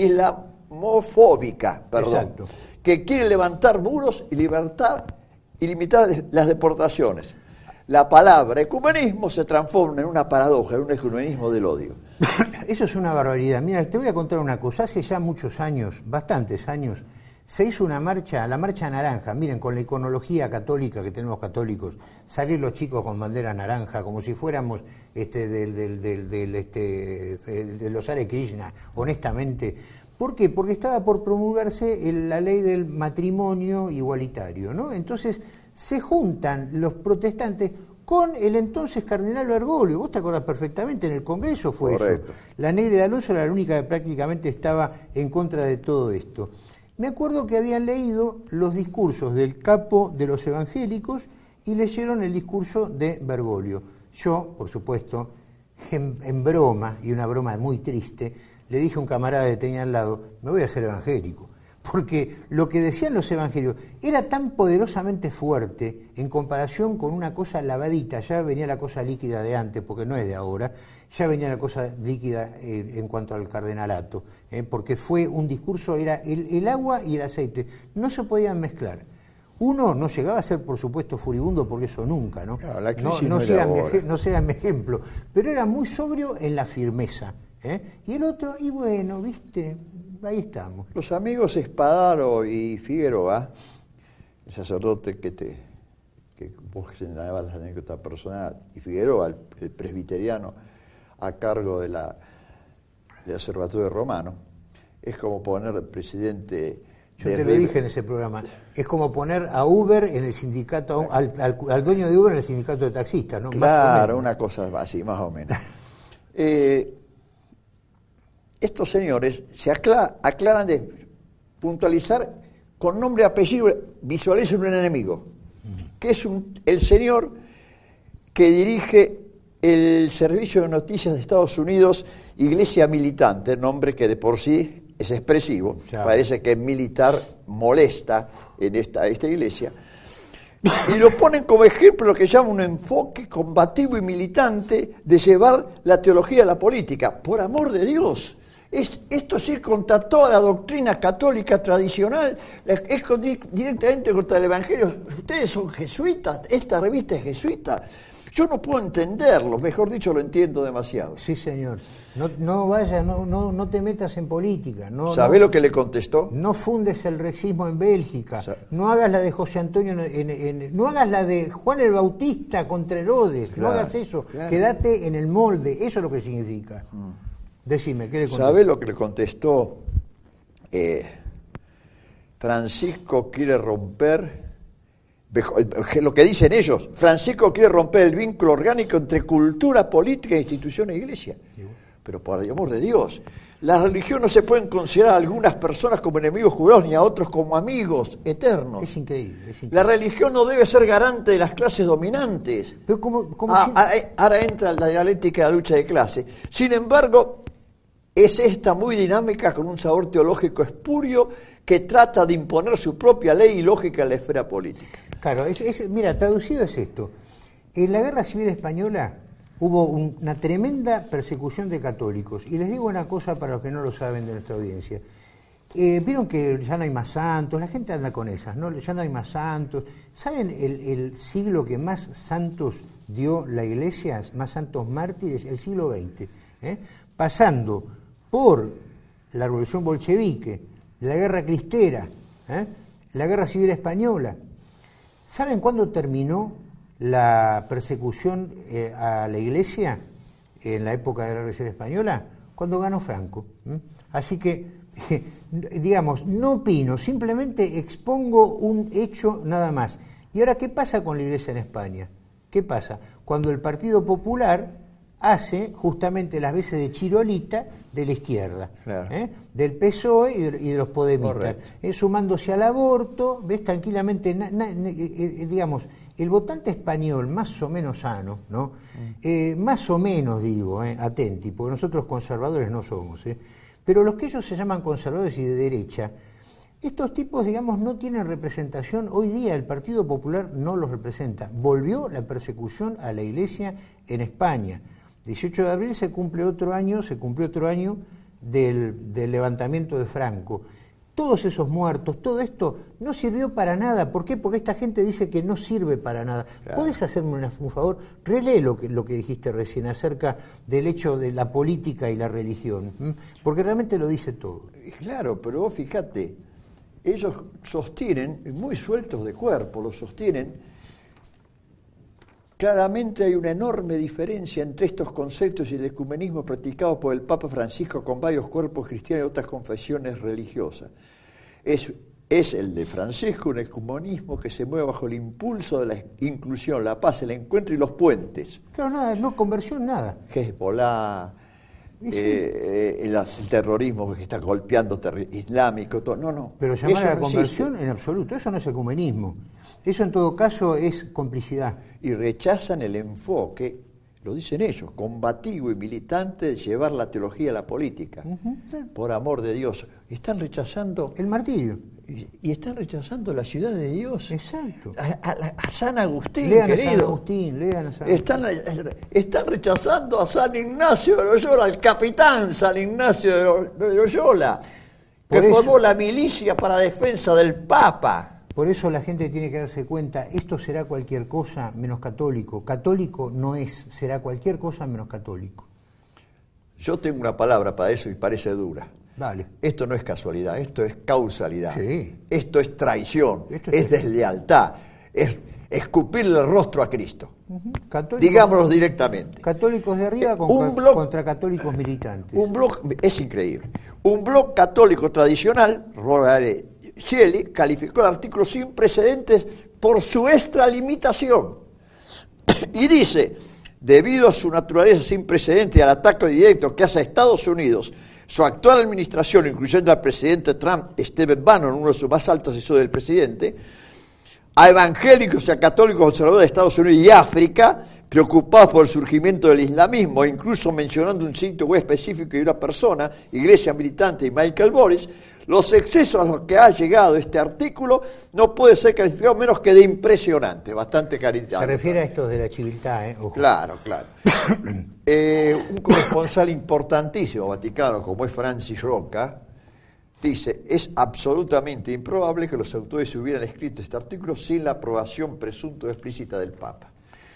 Islamofóbica, perdón. Exacto. Que quiere levantar muros y libertad y limitar las deportaciones. La palabra ecumenismo se transforma en una paradoja, en un ecumenismo del odio. Eso es una barbaridad. Mira, te voy a contar una cosa. Hace ya muchos años, bastantes años, se hizo una marcha, la marcha naranja. Miren, con la iconología católica que tenemos católicos, salir los chicos con bandera naranja, como si fuéramos este, del, del, del, del, este, de los Hare Krishna, honestamente. ¿Por qué? Porque estaba por promulgarse el, la ley del matrimonio igualitario, ¿no? Entonces se juntan los protestantes con el entonces cardenal Bergoglio. Vos te acordás perfectamente, en el Congreso fue Correcto. eso. La Negra de Alonso era la única que prácticamente estaba en contra de todo esto. Me acuerdo que habían leído los discursos del capo de los evangélicos y leyeron el discurso de Bergoglio. Yo, por supuesto, en, en broma, y una broma muy triste, le dije a un camarada que tenía al lado, me voy a hacer evangélico. Porque lo que decían los evangelios era tan poderosamente fuerte en comparación con una cosa lavadita. Ya venía la cosa líquida de antes, porque no es de ahora, ya venía la cosa líquida eh, en cuanto al cardenalato, eh, porque fue un discurso, era el, el agua y el aceite, no se podían mezclar. Uno no llegaba a ser, por supuesto, furibundo, porque eso nunca, ¿no? Claro, la no, crisis no, no sean era mi, ej- no sean mi ejemplo, pero era muy sobrio en la firmeza. ¿eh? Y el otro, y bueno, viste, ahí estamos. Los amigos Espadaro y Figueroa, el sacerdote que te que vos señalabas la anécdota personal, y Figueroa, el, el presbiteriano a cargo de la del Observatorio Romano, es como poner al presidente. Yo te lo dije en ese programa, es como poner a Uber en el sindicato, al, al, al dueño de Uber en el sindicato de taxistas, ¿no? Claro, una cosa así, más o menos. eh, estos señores se acla- aclaran de puntualizar con nombre y apellido, visualizan un enemigo, que es un, el señor que dirige el Servicio de Noticias de Estados Unidos, Iglesia Militante, nombre que de por sí es expresivo, ya. Parece que militar molesta en esta, esta iglesia, y lo ponen como ejemplo lo que llama un enfoque combativo y militante de llevar la teología a la política. Por amor de Dios, es, esto sí contra toda la doctrina católica tradicional, es con, directamente contra el Evangelio. Ustedes son jesuitas, esta revista es jesuita. Yo no puedo entenderlo, mejor dicho, lo entiendo demasiado. Sí, señor. No, no vayas, no, no, no te metas en política. No, ¿Sabe no, lo que le contestó? No fundes el rexismo en Bélgica. ¿Sabe? No hagas la de José Antonio, en, en, en, no hagas la de Juan el Bautista contra Herodes. Claro, no hagas eso. Claro. Quédate en el molde. Eso es lo que significa. Mm. Decime, ¿qué le contestó? ¿Sabe lo que le contestó? Eh, Francisco quiere romper... Lo que dicen ellos, Francisco quiere romper el vínculo orgánico entre cultura, política, institución e iglesia. Sí. Pero por el amor de Dios, la religión no se pueden considerar a algunas personas como enemigos jurados ni a otros como amigos eternos. Es increíble, es increíble. La religión no debe ser garante de las clases dominantes. Pero como, como ah, si... ah, ahora entra la dialéctica de la lucha de clase. Sin embargo, es esta muy dinámica con un sabor teológico espurio que trata de imponer su propia ley y lógica en la esfera política. Claro, es, es, mira, traducido es esto. En la Guerra Civil Española hubo un, una tremenda persecución de católicos. Y les digo una cosa para los que no lo saben de nuestra audiencia. Eh, Vieron que ya no hay más santos, la gente anda con esas, ¿no? Ya no hay más santos. ¿Saben el, el siglo que más santos dio la Iglesia, más santos mártires? El siglo veinte. ¿eh? Pasando por la Revolución Bolchevique, la Guerra Cristera, ¿eh? la Guerra Civil Española. ¿Saben cuándo terminó la persecución eh, a la Iglesia en la época de la Revolución Española? Cuando ganó Franco. ¿eh? Así que, eh, digamos, no opino, simplemente expongo un hecho nada más. ¿Y ahora qué pasa con la Iglesia en España? ¿Qué pasa? Cuando el Partido Popular hace justamente las veces de chirolita de la izquierda, claro. ¿eh? del P S O E y de, y de los podemitas, eh, sumándose al aborto, ves tranquilamente, na, na, eh, eh, digamos, el votante español más o menos sano, ¿no? Mm. Eh, más o menos digo, eh, atenti, porque nosotros conservadores no somos, eh, pero los que ellos se llaman conservadores y de derecha, Estos tipos, digamos, no tienen representación. Hoy día el Partido Popular no los representa. Volvió la persecución a la Iglesia en España. dieciocho de abril se cumple otro año, se cumplió otro año del, del levantamiento de Franco. Todos esos muertos, todo esto no sirvió para nada. ¿Por qué? Porque esta gente dice que no sirve para nada. Claro. ¿Podés hacerme una, un favor? Relee lo que, lo que dijiste recién acerca del hecho de la política y la religión, ¿m? Porque realmente lo dice todo. Claro, pero vos fíjate, ellos sostienen, muy sueltos de cuerpo, lo sostienen. Claramente hay una enorme diferencia entre estos conceptos y el ecumenismo practicado por el Papa Francisco con varios cuerpos cristianos y otras confesiones religiosas. Es, es el de Francisco un ecumenismo que se mueve bajo el impulso de la inclusión, la paz, el encuentro y los puentes. Claro, nada, no conversión, nada. Hezbollah, sí. eh, el, el terrorismo que está golpeando terri- islámico, todo. No, no. Pero llamar a la no conversión existe. En absoluto, eso no es ecumenismo. Eso en todo caso es complicidad. Y rechazan el enfoque, lo dicen ellos, combativo y militante de llevar la teología a la política. Uh-huh. Por amor de Dios. Están rechazando... El martirio. Y, y están rechazando la ciudad de Dios. Exacto. A, a, a San Agustín, lean querido. A San Agustín, lean a San Agustín. Están, están rechazando a San Ignacio de Loyola, al capitán San Ignacio de Loyola, que Por formó eso... la milicia para defensa del Papa. Por eso la gente tiene que darse cuenta, esto será cualquier cosa menos católico. Católico no es, será cualquier cosa menos católico. Yo tengo una palabra para eso y parece dura. Dale. Esto no es casualidad, esto es causalidad. Sí. Esto es traición, esto es, es deslealtad, es escupirle el rostro a Cristo. Uh-huh. Católicos, Digámoslo directamente. Católicos de arriba contra, un bloc, contra católicos militantes. Un bloc, es increíble. Un bloc católico tradicional, Roberto Shelley, calificó el artículo sin precedentes por su extralimitación. Y dice, debido a su naturaleza sin precedentes y al ataque directo que hace a Estados Unidos, su actual administración, incluyendo al presidente Trump, Stephen Bannon, uno de sus más altos asesores del presidente, a evangélicos y a católicos conservadores de Estados Unidos y África, preocupados por el surgimiento del islamismo, incluso mencionando un sitio web específico y una persona, Iglesia Militante y Michael Boris, los excesos a los que ha llegado este artículo no puede ser calificado menos que de impresionante, bastante caritativo. Se refiere a estos de la civiltà, ¿eh? Ojo. Claro, claro. eh, un corresponsal importantísimo Vaticano, como es Francis Roca, dice, es absolutamente improbable que los autores hubieran escrito este artículo sin la aprobación presunta explícita del Papa.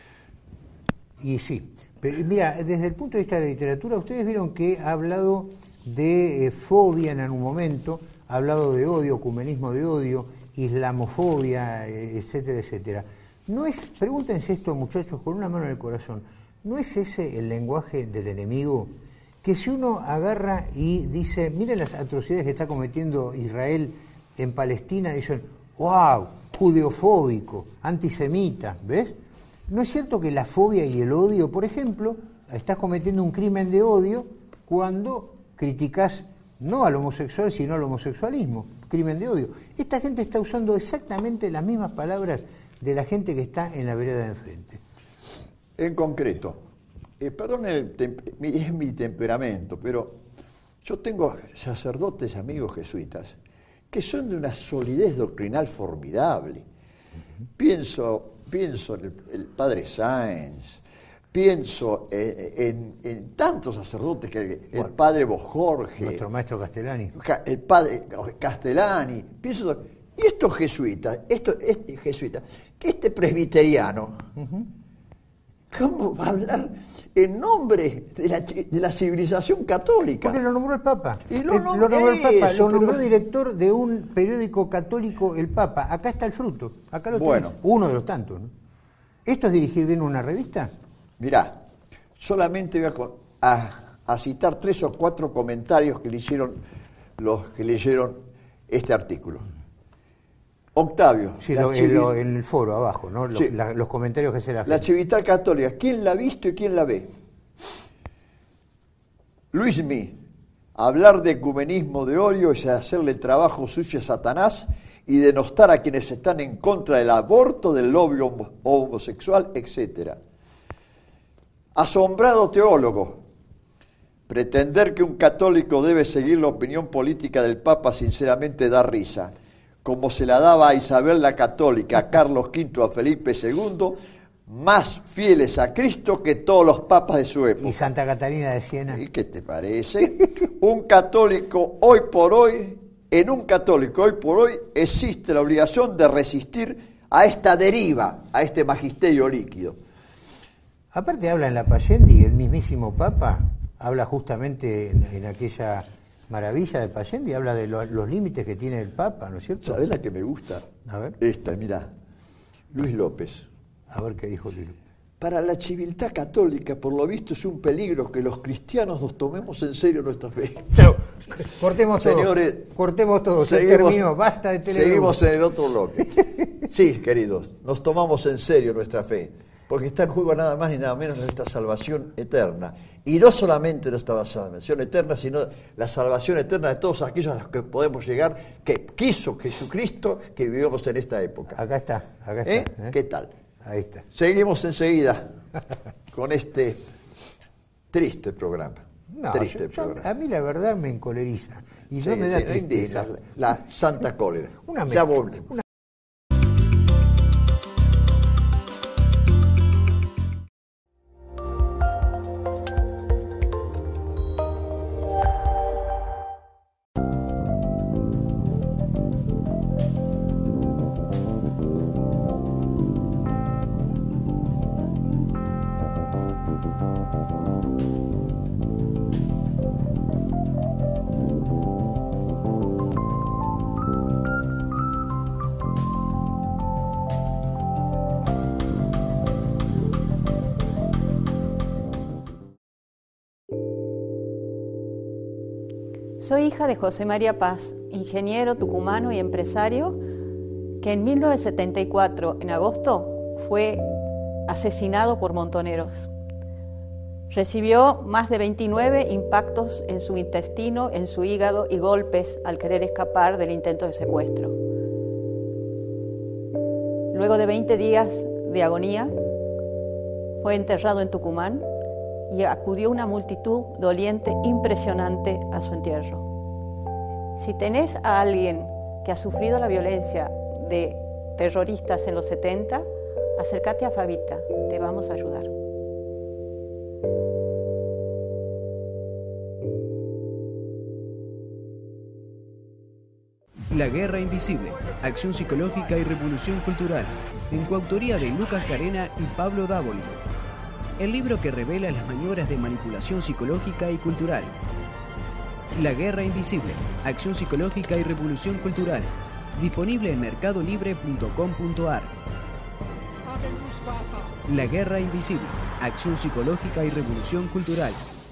Y sí, pero mira, desde el punto de vista de la literatura, ustedes vieron que ha hablado de eh, fobia en algún momento, ha hablado de odio, ecumenismo de odio, islamofobia, eh, etcétera, etcétera. No es, pregúntense esto, muchachos, con una mano en el corazón, ¿no es ese el lenguaje del enemigo? Que si uno agarra y dice, miren las atrocidades que está cometiendo Israel en Palestina, dicen, wow, judeofóbico, antisemita, ¿ves? ¿No es cierto que la fobia y el odio, por ejemplo, estás cometiendo un crimen de odio cuando criticás no al homosexual, sino al homosexualismo? Crimen de odio. Esta gente está usando exactamente las mismas palabras de la gente que está en la vereda de enfrente. En concreto, eh, perdón, el tem- es mi temperamento, pero yo tengo sacerdotes amigos jesuitas que son de una solidez doctrinal formidable. Uh-huh. Pienso... Pienso en el, el padre Sáenz, pienso en, en, en tantos sacerdotes, que el bueno, padre Bojorge, nuestro maestro Castellani, el padre Castellani, pienso, y estos jesuitas, esto, este jesuita, que este presbiteriano, uh-huh. ¿cómo va a hablar en nombre de la, de la civilización católica? Porque lo nombró el Papa. Y lo, el, nombró, lo nombró el Papa, eso, lo nombró pero... director de un periódico católico, el Papa. Acá está el fruto, acá lo bueno. tenemos, uno de los tantos, ¿no? ¿Esto es dirigir bien una revista? Mirá, solamente voy a, a, a citar tres o cuatro comentarios que le hicieron los que leyeron este artículo. Octavio. Sí, lo, civil... lo, en el foro abajo, ¿no? Lo, sí. la, los comentarios que se la La Civiltà Católica, ¿quién la ha visto y quién la ve? Luismi, hablar de ecumenismo de odio es hacerle el trabajo sucio a Satanás y denostar a quienes están en contra del aborto, del lobby homosexual, etcétera. Asombrado teólogo, Pretender que un católico debe seguir la opinión política del Papa sinceramente da risa, como se la daba a Isabel la Católica, a Carlos quinto, a Felipe segundo, más fieles a Cristo que todos los papas de su época. ¿Y Santa Catalina de Siena? ¿Y qué te parece? Un católico hoy por hoy, en un católico hoy por hoy, existe la obligación de resistir a esta deriva, a este magisterio líquido. Aparte habla en la Pascendi, el mismísimo Papa habla justamente en, en aquella maravilla de Pascendi, habla de lo, los límites que tiene el Papa, ¿no es cierto? ¿Sabés la que me gusta? A ver. Esta, mirá, Luis López. A ver qué dijo Luis. Para la civiltad católica, por lo visto, es un peligro que los cristianos nos tomemos en serio nuestra fe. Cortemos Señores, todo. Cortemos todo. Se seguimos, terminó. Basta de Telemundo. Seguimos en el otro bloque. Sí, queridos, nos tomamos en serio nuestra fe, porque está en juego nada más ni nada menos nuestra salvación eterna. Y no solamente nuestra salvación eterna, sino la salvación eterna de todos aquellos a los que podemos llegar, que quiso Jesucristo que vivamos en esta época. Acá está, acá está. ¿Eh? ¿eh? ¿Qué tal? Ahí está. Seguimos enseguida con este triste programa. No, triste yo, yo, programa. a mí la verdad me encoleriza. Y Sí, no me da sí, no tristeza. indigna, la santa cólera. Una Ya mezcla, volvemos. una- Soy hija de José María Paz, ingeniero tucumano y empresario, que en mil novecientos setenta y cuatro, en agosto, fue asesinado por montoneros. Recibió más de veintinueve impactos en su intestino, en su hígado y golpes al querer escapar del intento de secuestro. Luego de veinte días de agonía, fue enterrado en Tucumán y acudió una multitud doliente impresionante a su entierro. Si tenés a alguien que ha sufrido la violencia de terroristas en los setenta, acércate a Fabita, te vamos a ayudar. La Guerra Invisible, Acción Psicológica y Revolución Cultural, en coautoría de Lucas Carena y Pablo Dávoli. El libro que revela las maniobras de manipulación psicológica y cultural. La Guerra Invisible, Acción Psicológica y Revolución Cultural, disponible en mercado libre punto com punto a r. La Guerra Invisible, Acción Psicológica y Revolución Cultural.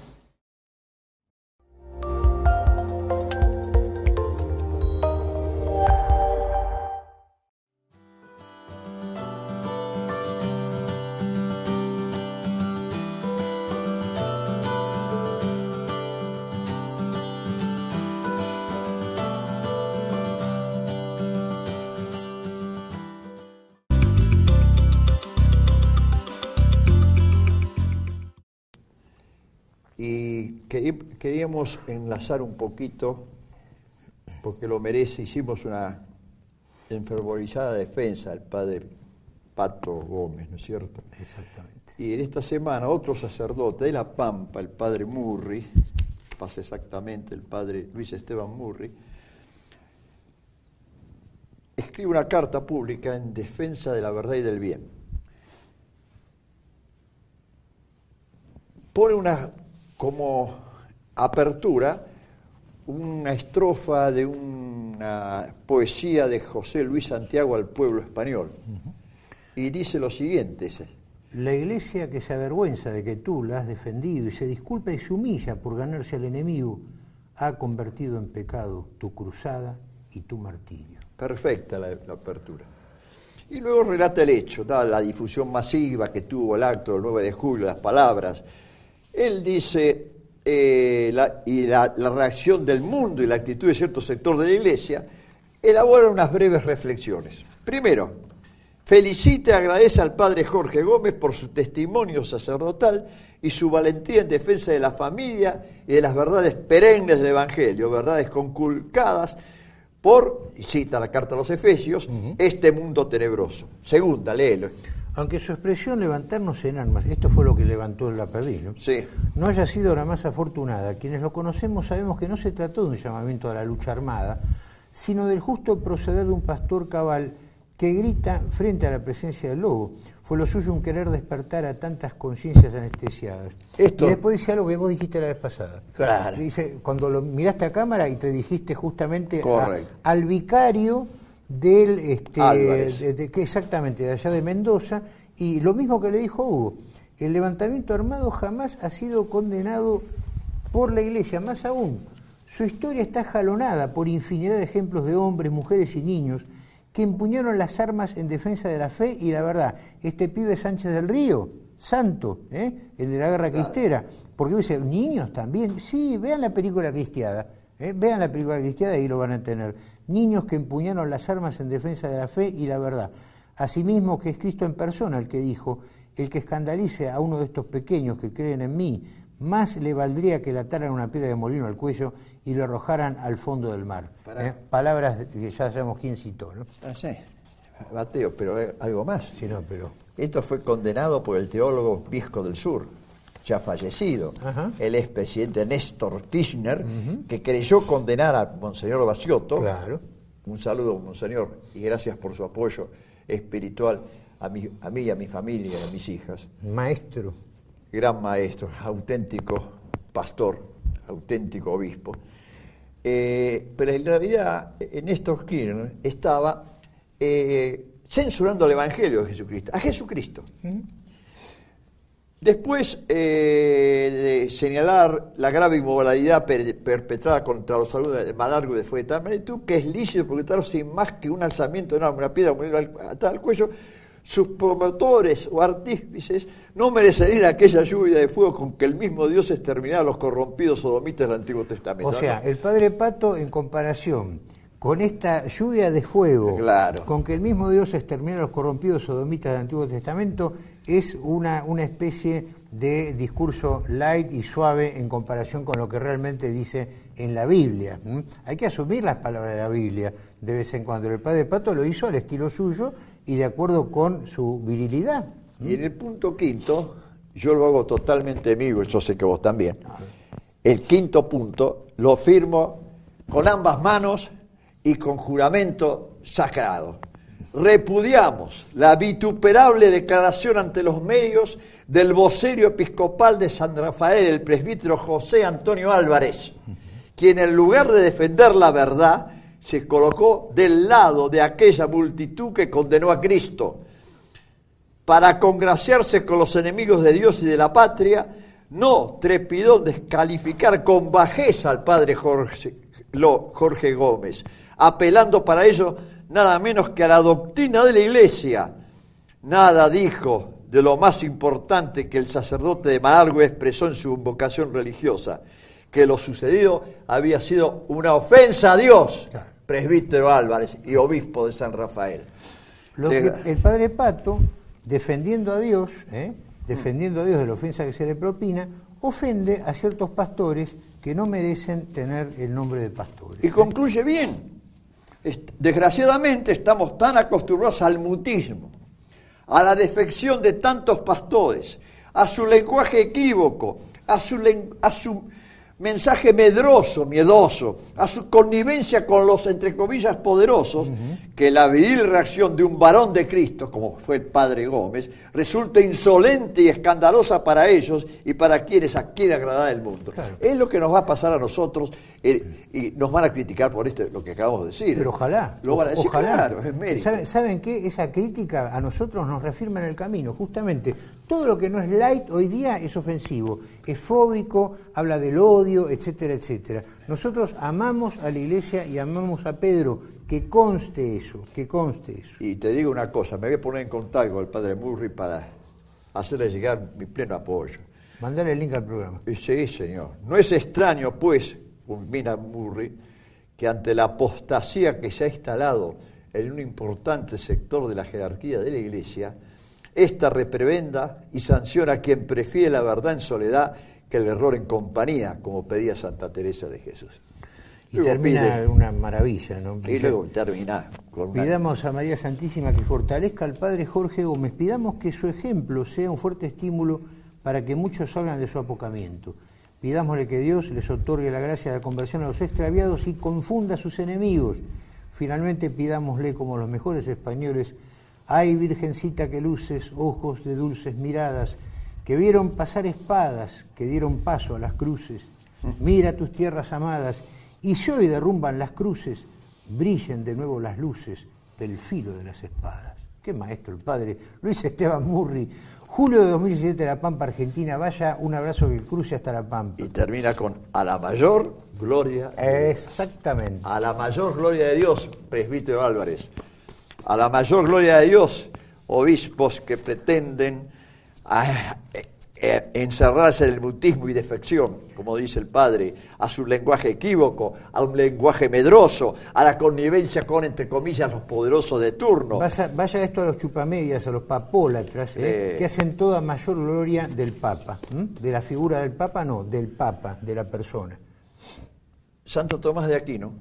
Y queríamos enlazar un poquito, porque lo merece, hicimos una enfervorizada defensa del padre Pato Gómez, ¿no es cierto? Exactamente. Y en esta semana otro sacerdote de La Pampa, el padre Murri, pasa exactamente el padre Luis Esteban Murri, escribe una carta pública en defensa de la verdad y del bien. Pone una, como apertura, una estrofa de una poesía de José Luis Santiago al pueblo español. Uh-huh. Y dice lo siguiente: la iglesia que se avergüenza de que tú la has defendido y se disculpa y se humilla por ganarse al enemigo, ha convertido en pecado tu cruzada y tu martirio. Perfecta la, la apertura. Y luego relata el hecho, da la difusión masiva que tuvo el acto del nueve de julio, las palabras. Él dice, eh, la, y la, la reacción del mundo y la actitud de cierto sector de la iglesia, elabora unas breves reflexiones. Primero, felicita y agradece al padre Jorge Gómez por su testimonio sacerdotal y su valentía en defensa de la familia y de las verdades perennes del Evangelio, verdades conculcadas por, y cita la carta a los Efesios, uh-huh. este mundo tenebroso. Segunda, léelo. Aunque su expresión levantarnos en armas, esto fue lo que levantó la perdiz, ¿no? Sí. No haya sido la más afortunada. Quienes lo conocemos sabemos que no se trató de un llamamiento a la lucha armada, sino del justo proceder de un pastor cabal que grita frente a la presencia del lobo. Fue lo suyo un querer despertar a tantas conciencias anestesiadas. Esto... Y después dice algo que vos dijiste la vez pasada. Claro. Dice, cuando lo miraste a cámara y te dijiste justamente a, al vicario del este de, de, que exactamente de allá de Mendoza, y lo mismo que le dijo Hugo, el levantamiento armado jamás ha sido condenado por la Iglesia, más aún su historia está jalonada por infinidad de ejemplos de hombres, mujeres y niños que empuñaron las armas en defensa de la fe y la verdad. Este pibe Sánchez del Río, santo, ¿eh? el de la guerra cristera, porque dice, niños también, sí, vean la película Cristiada, ¿eh? vean la película Cristiada y lo van a tener. Niños que empuñaron las armas en defensa de la fe y la verdad. Asimismo que es Cristo en persona el que dijo, el que escandalice a uno de estos pequeños que creen en mí, más le valdría que le ataran una piedra de molino al cuello y lo arrojaran al fondo del mar. ¿Eh? Palabras que ya sabemos quién citó, ¿no? Ah, sí, Mateo, pero algo más. Sí, no, pero... Esto fue condenado por el teólogo Pisco del Sur, ya fallecido, Ajá. el expresidente Néstor Kirchner, uh-huh. que creyó condenar a Monseñor Baciotto. Claro. Un saludo, Monseñor, y gracias por su apoyo espiritual a mí, a mí y a mi familia y a mis hijas. Maestro. Gran maestro, auténtico pastor, auténtico obispo. Eh, pero en realidad Néstor Kirchner estaba eh, censurando el Evangelio de Jesucristo, a Jesucristo. Uh-huh. Después eh, de señalar la grave inmoralidad per, perpetrada contra los alumnos de Malargo de fue de tal magnitud que es lícito porque tal sin más que un alzamiento de una piedra atada al cuello, sus promotores o artífices no merecerían aquella lluvia de fuego con que el mismo Dios exterminaba a los corrompidos sodomitas del Antiguo Testamento. O sea, ¿no? el Padre Pato, en comparación con esta lluvia de fuego, claro. con que el mismo Dios extermina a los corrompidos sodomitas del Antiguo Testamento, es una, una especie de discurso light y suave en comparación con lo que realmente dice en la Biblia. ¿Mm? Hay que asumir las palabras de la Biblia de vez en cuando. El Padre Pato lo hizo al estilo suyo y de acuerdo con su virilidad. ¿Mm? Y en el punto quinto, yo lo hago totalmente mío, yo sé que vos también. El quinto punto lo firmo con ambas manos y con juramento sagrado. Repudiamos la vituperable declaración ante los medios del vocerio episcopal de San Rafael, el presbítero José Antonio Álvarez, quien en lugar de defender la verdad, se colocó del lado de aquella multitud que condenó a Cristo. Para congraciarse con los enemigos de Dios y de la patria, no trepidó descalificar con bajeza al padre Jorge, Jorge Gómez, apelando para ello nada menos que a la doctrina de la Iglesia. Nada dijo de lo más importante que el sacerdote de Malargüe expresó en su vocación religiosa, que lo sucedido había sido una ofensa a Dios, claro. Presbítero Álvarez y obispo de San Rafael. Lo que el Padre Pato, defendiendo a Dios, ¿eh? defendiendo a Dios de la ofensa que se le propina, ofende a ciertos pastores que no merecen tener el nombre de pastores. Y concluye bien. Desgraciadamente estamos tan acostumbrados al mutismo, a la defección de tantos pastores, a su lenguaje equívoco, a su, a su mensaje medroso, miedoso, a su connivencia con los, entre comillas, poderosos, uh-huh. que la viril reacción de un varón de Cristo, como fue el padre Gómez, resulta insolente y escandalosa para ellos y para quienes quieren agradar al mundo. Claro. Es lo que nos va a pasar a nosotros eh, y nos van a criticar por esto, lo que acabamos de decir. Pero ojalá. Lo van a decir, ojalá. Claro, es mérito. ¿Saben, ¿Saben qué? Esa crítica a nosotros nos reafirma en el camino, justamente. Todo lo que no es light hoy día es ofensivo, es fóbico, habla del odio, etcétera, etcétera. Nosotros amamos a la Iglesia y amamos a Pedro, que conste eso, que conste eso. Y te digo una cosa, me voy a poner en contacto con el padre Murri para hacerle llegar mi pleno apoyo. Mandale el link al programa. Sí, señor. No es extraño, pues, culmina Murri, que ante la apostasía que se ha instalado en un importante sector de la jerarquía de la Iglesia, esta reprebenda y sanciona a quien prefiere la verdad en soledad que el error en compañía, como pedía Santa Teresa de Jesús. Y luego termina pide, una maravilla, ¿no? Y luego termina con una... Pidamos a María Santísima que fortalezca al Padre Jorge Gómez, pidamos que su ejemplo sea un fuerte estímulo para que muchos salgan de su apocamiento. Pidámosle que Dios les otorgue la gracia de la conversión a los extraviados y confunda a sus enemigos. Finalmente pidámosle, como los mejores españoles, ay, Virgencita que luces, ojos de dulces miradas, que vieron pasar espadas, que dieron paso a las cruces. Mira tus tierras amadas, y si hoy derrumban las cruces, brillen de nuevo las luces del filo de las espadas. Qué maestro el padre Luis Esteban Murri. Julio de dos mil diecisiete, La Pampa, Argentina. Vaya, un abrazo que cruce hasta La Pampa. Y termina con a la mayor gloria de Exactamente. Dios. A la mayor gloria de Dios, presbítero Álvarez. A la mayor gloria de Dios, obispos que pretenden a, eh, eh, encerrarse en el mutismo y defección, como dice el padre, a su lenguaje equívoco, a un lenguaje medroso, a la connivencia con, entre comillas, los poderosos de turno. Vaya, vaya esto a los chupamedias, a los papólatras, ¿eh? Eh, que hacen toda mayor gloria del Papa. ¿m? De la figura del Papa, no, del Papa, de la persona. Santo Tomás de Aquino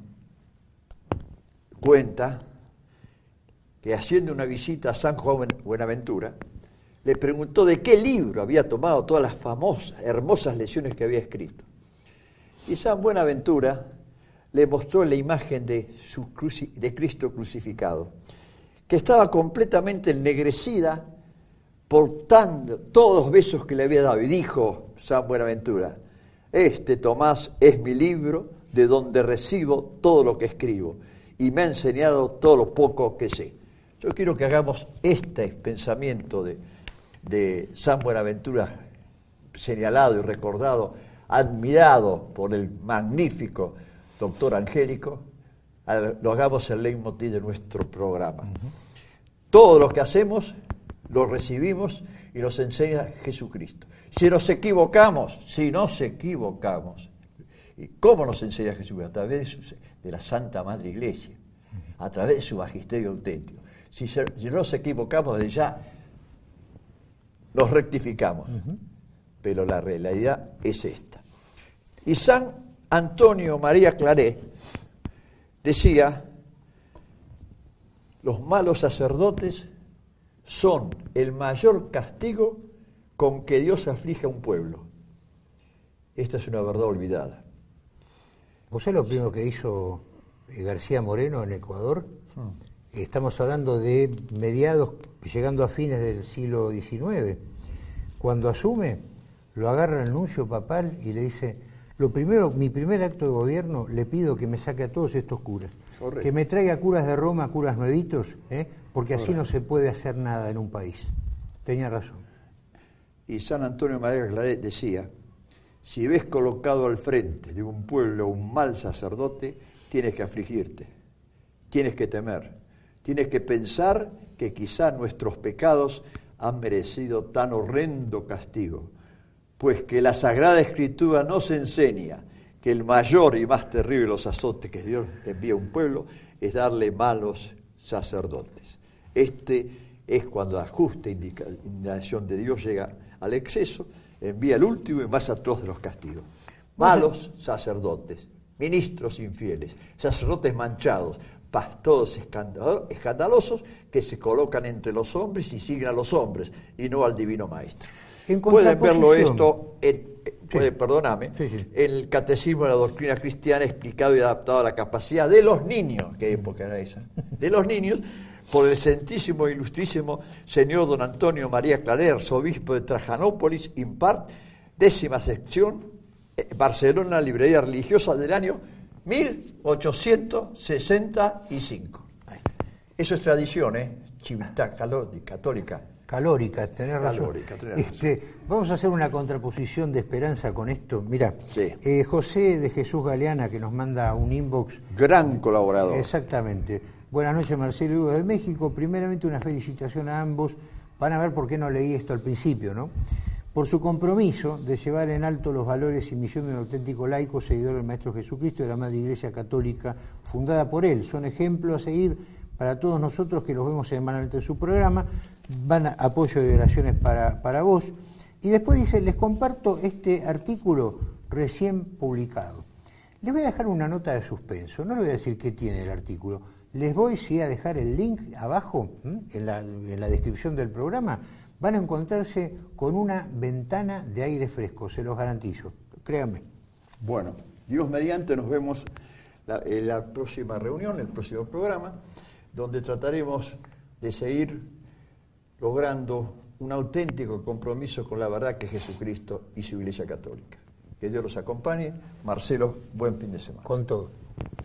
cuenta que haciendo una visita a San Juan Buenaventura, le preguntó de qué libro había tomado todas las famosas, hermosas lecciones que había escrito. Y San Buenaventura le mostró la imagen de, su cruci- de Cristo crucificado, que estaba completamente ennegrecida por tan, todos los besos que le había dado. Y dijo San Buenaventura, este Tomás es mi libro de donde recibo todo lo que escribo y me ha enseñado todo lo poco que sé. Yo quiero que hagamos este pensamiento de, de San Buenaventura, señalado y recordado, admirado por el magnífico doctor Angélico, lo hagamos el leitmotiv de nuestro programa. Uh-huh. Todo lo que hacemos lo recibimos y nos enseña Jesucristo. Si nos equivocamos, si nos equivocamos, ¿y cómo nos enseña Jesucristo? A través de, su, de la Santa Madre Iglesia, a través de su magisterio auténtico. Si, si no nos equivocamos, desde ya nos rectificamos. Uh-huh. Pero la realidad es esta. Y San Antonio María Claret decía, los malos sacerdotes son el mayor castigo con que Dios aflige a un pueblo. Esta es una verdad olvidada. ¿Vos sabés lo primero que hizo García Moreno en Ecuador? Hmm. Estamos hablando de mediados, llegando a fines del siglo diecinueve. Cuando asume, lo agarra el nuncio papal y le dice, lo primero, mi primer acto de gobierno, le pido que me saque a todos estos curas. Correcto. Que me traiga curas de Roma, curas nuevitos, ¿eh? porque así Correcto. No se puede hacer nada en un país. Tenía razón. Y San Antonio María Claret decía, si ves colocado al frente de un pueblo un mal sacerdote, tienes que afligirte, tienes que temer, tienes que pensar que quizá nuestros pecados han merecido tan horrendo castigo, pues que la Sagrada Escritura nos enseña que el mayor y más terrible de los azotes que Dios envía a un pueblo es darle malos sacerdotes. Este es cuando la justa indignación de Dios llega al exceso, envía el último y más atroz de los castigos. Malos sacerdotes, ministros infieles, sacerdotes manchados, pastores escandalosos que se colocan entre los hombres y siguen a los hombres y no al divino maestro. Pueden verlo esto, en, puede, sí. perdóname, sí, sí. en el Catecismo de la Doctrina Cristiana explicado y adaptado a la capacidad de los niños, ¿qué época era esa? De los niños, por el Santísimo e Ilustrísimo Señor Don Antonio María Claret, arzobispo de Trajanópolis, impart, décima sección, eh, Barcelona, librería religiosa del año mil ochocientos sesenta y cinco. Eso es tradición, ¿eh? Chivita católica. Calórica, tenés razón. Calórica, tenés razón. Este, vamos a hacer una contraposición de esperanza con esto. Mirá, sí. eh, José de Jesús Galeana, que nos manda un inbox. Gran colaborador. Exactamente. Buenas noches, Marcelo Hugo de México. Primeramente, una felicitación a ambos. Van a ver por qué no leí esto al principio, ¿no? Por su compromiso de llevar en alto los valores y misión de un auténtico laico, seguidor del Maestro Jesucristo y de la Madre Iglesia Católica, fundada por él. Son ejemplos a seguir para todos nosotros que los vemos semanalmente en su programa. Van a apoyo y oraciones para, para vos. Y después dice, les comparto este artículo recién publicado. Les voy a dejar una nota de suspenso, no les voy a decir qué tiene el artículo. Les voy sí a dejar el link abajo, en la, en la descripción del programa. Van a encontrarse con una ventana de aire fresco, se los garantizo, créanme. Bueno, Dios mediante, nos vemos la, en la próxima reunión, el próximo programa, donde trataremos de seguir logrando un auténtico compromiso con la verdad que es Jesucristo y su Iglesia Católica. Que Dios los acompañe. Marcelo, buen fin de semana. Con todo.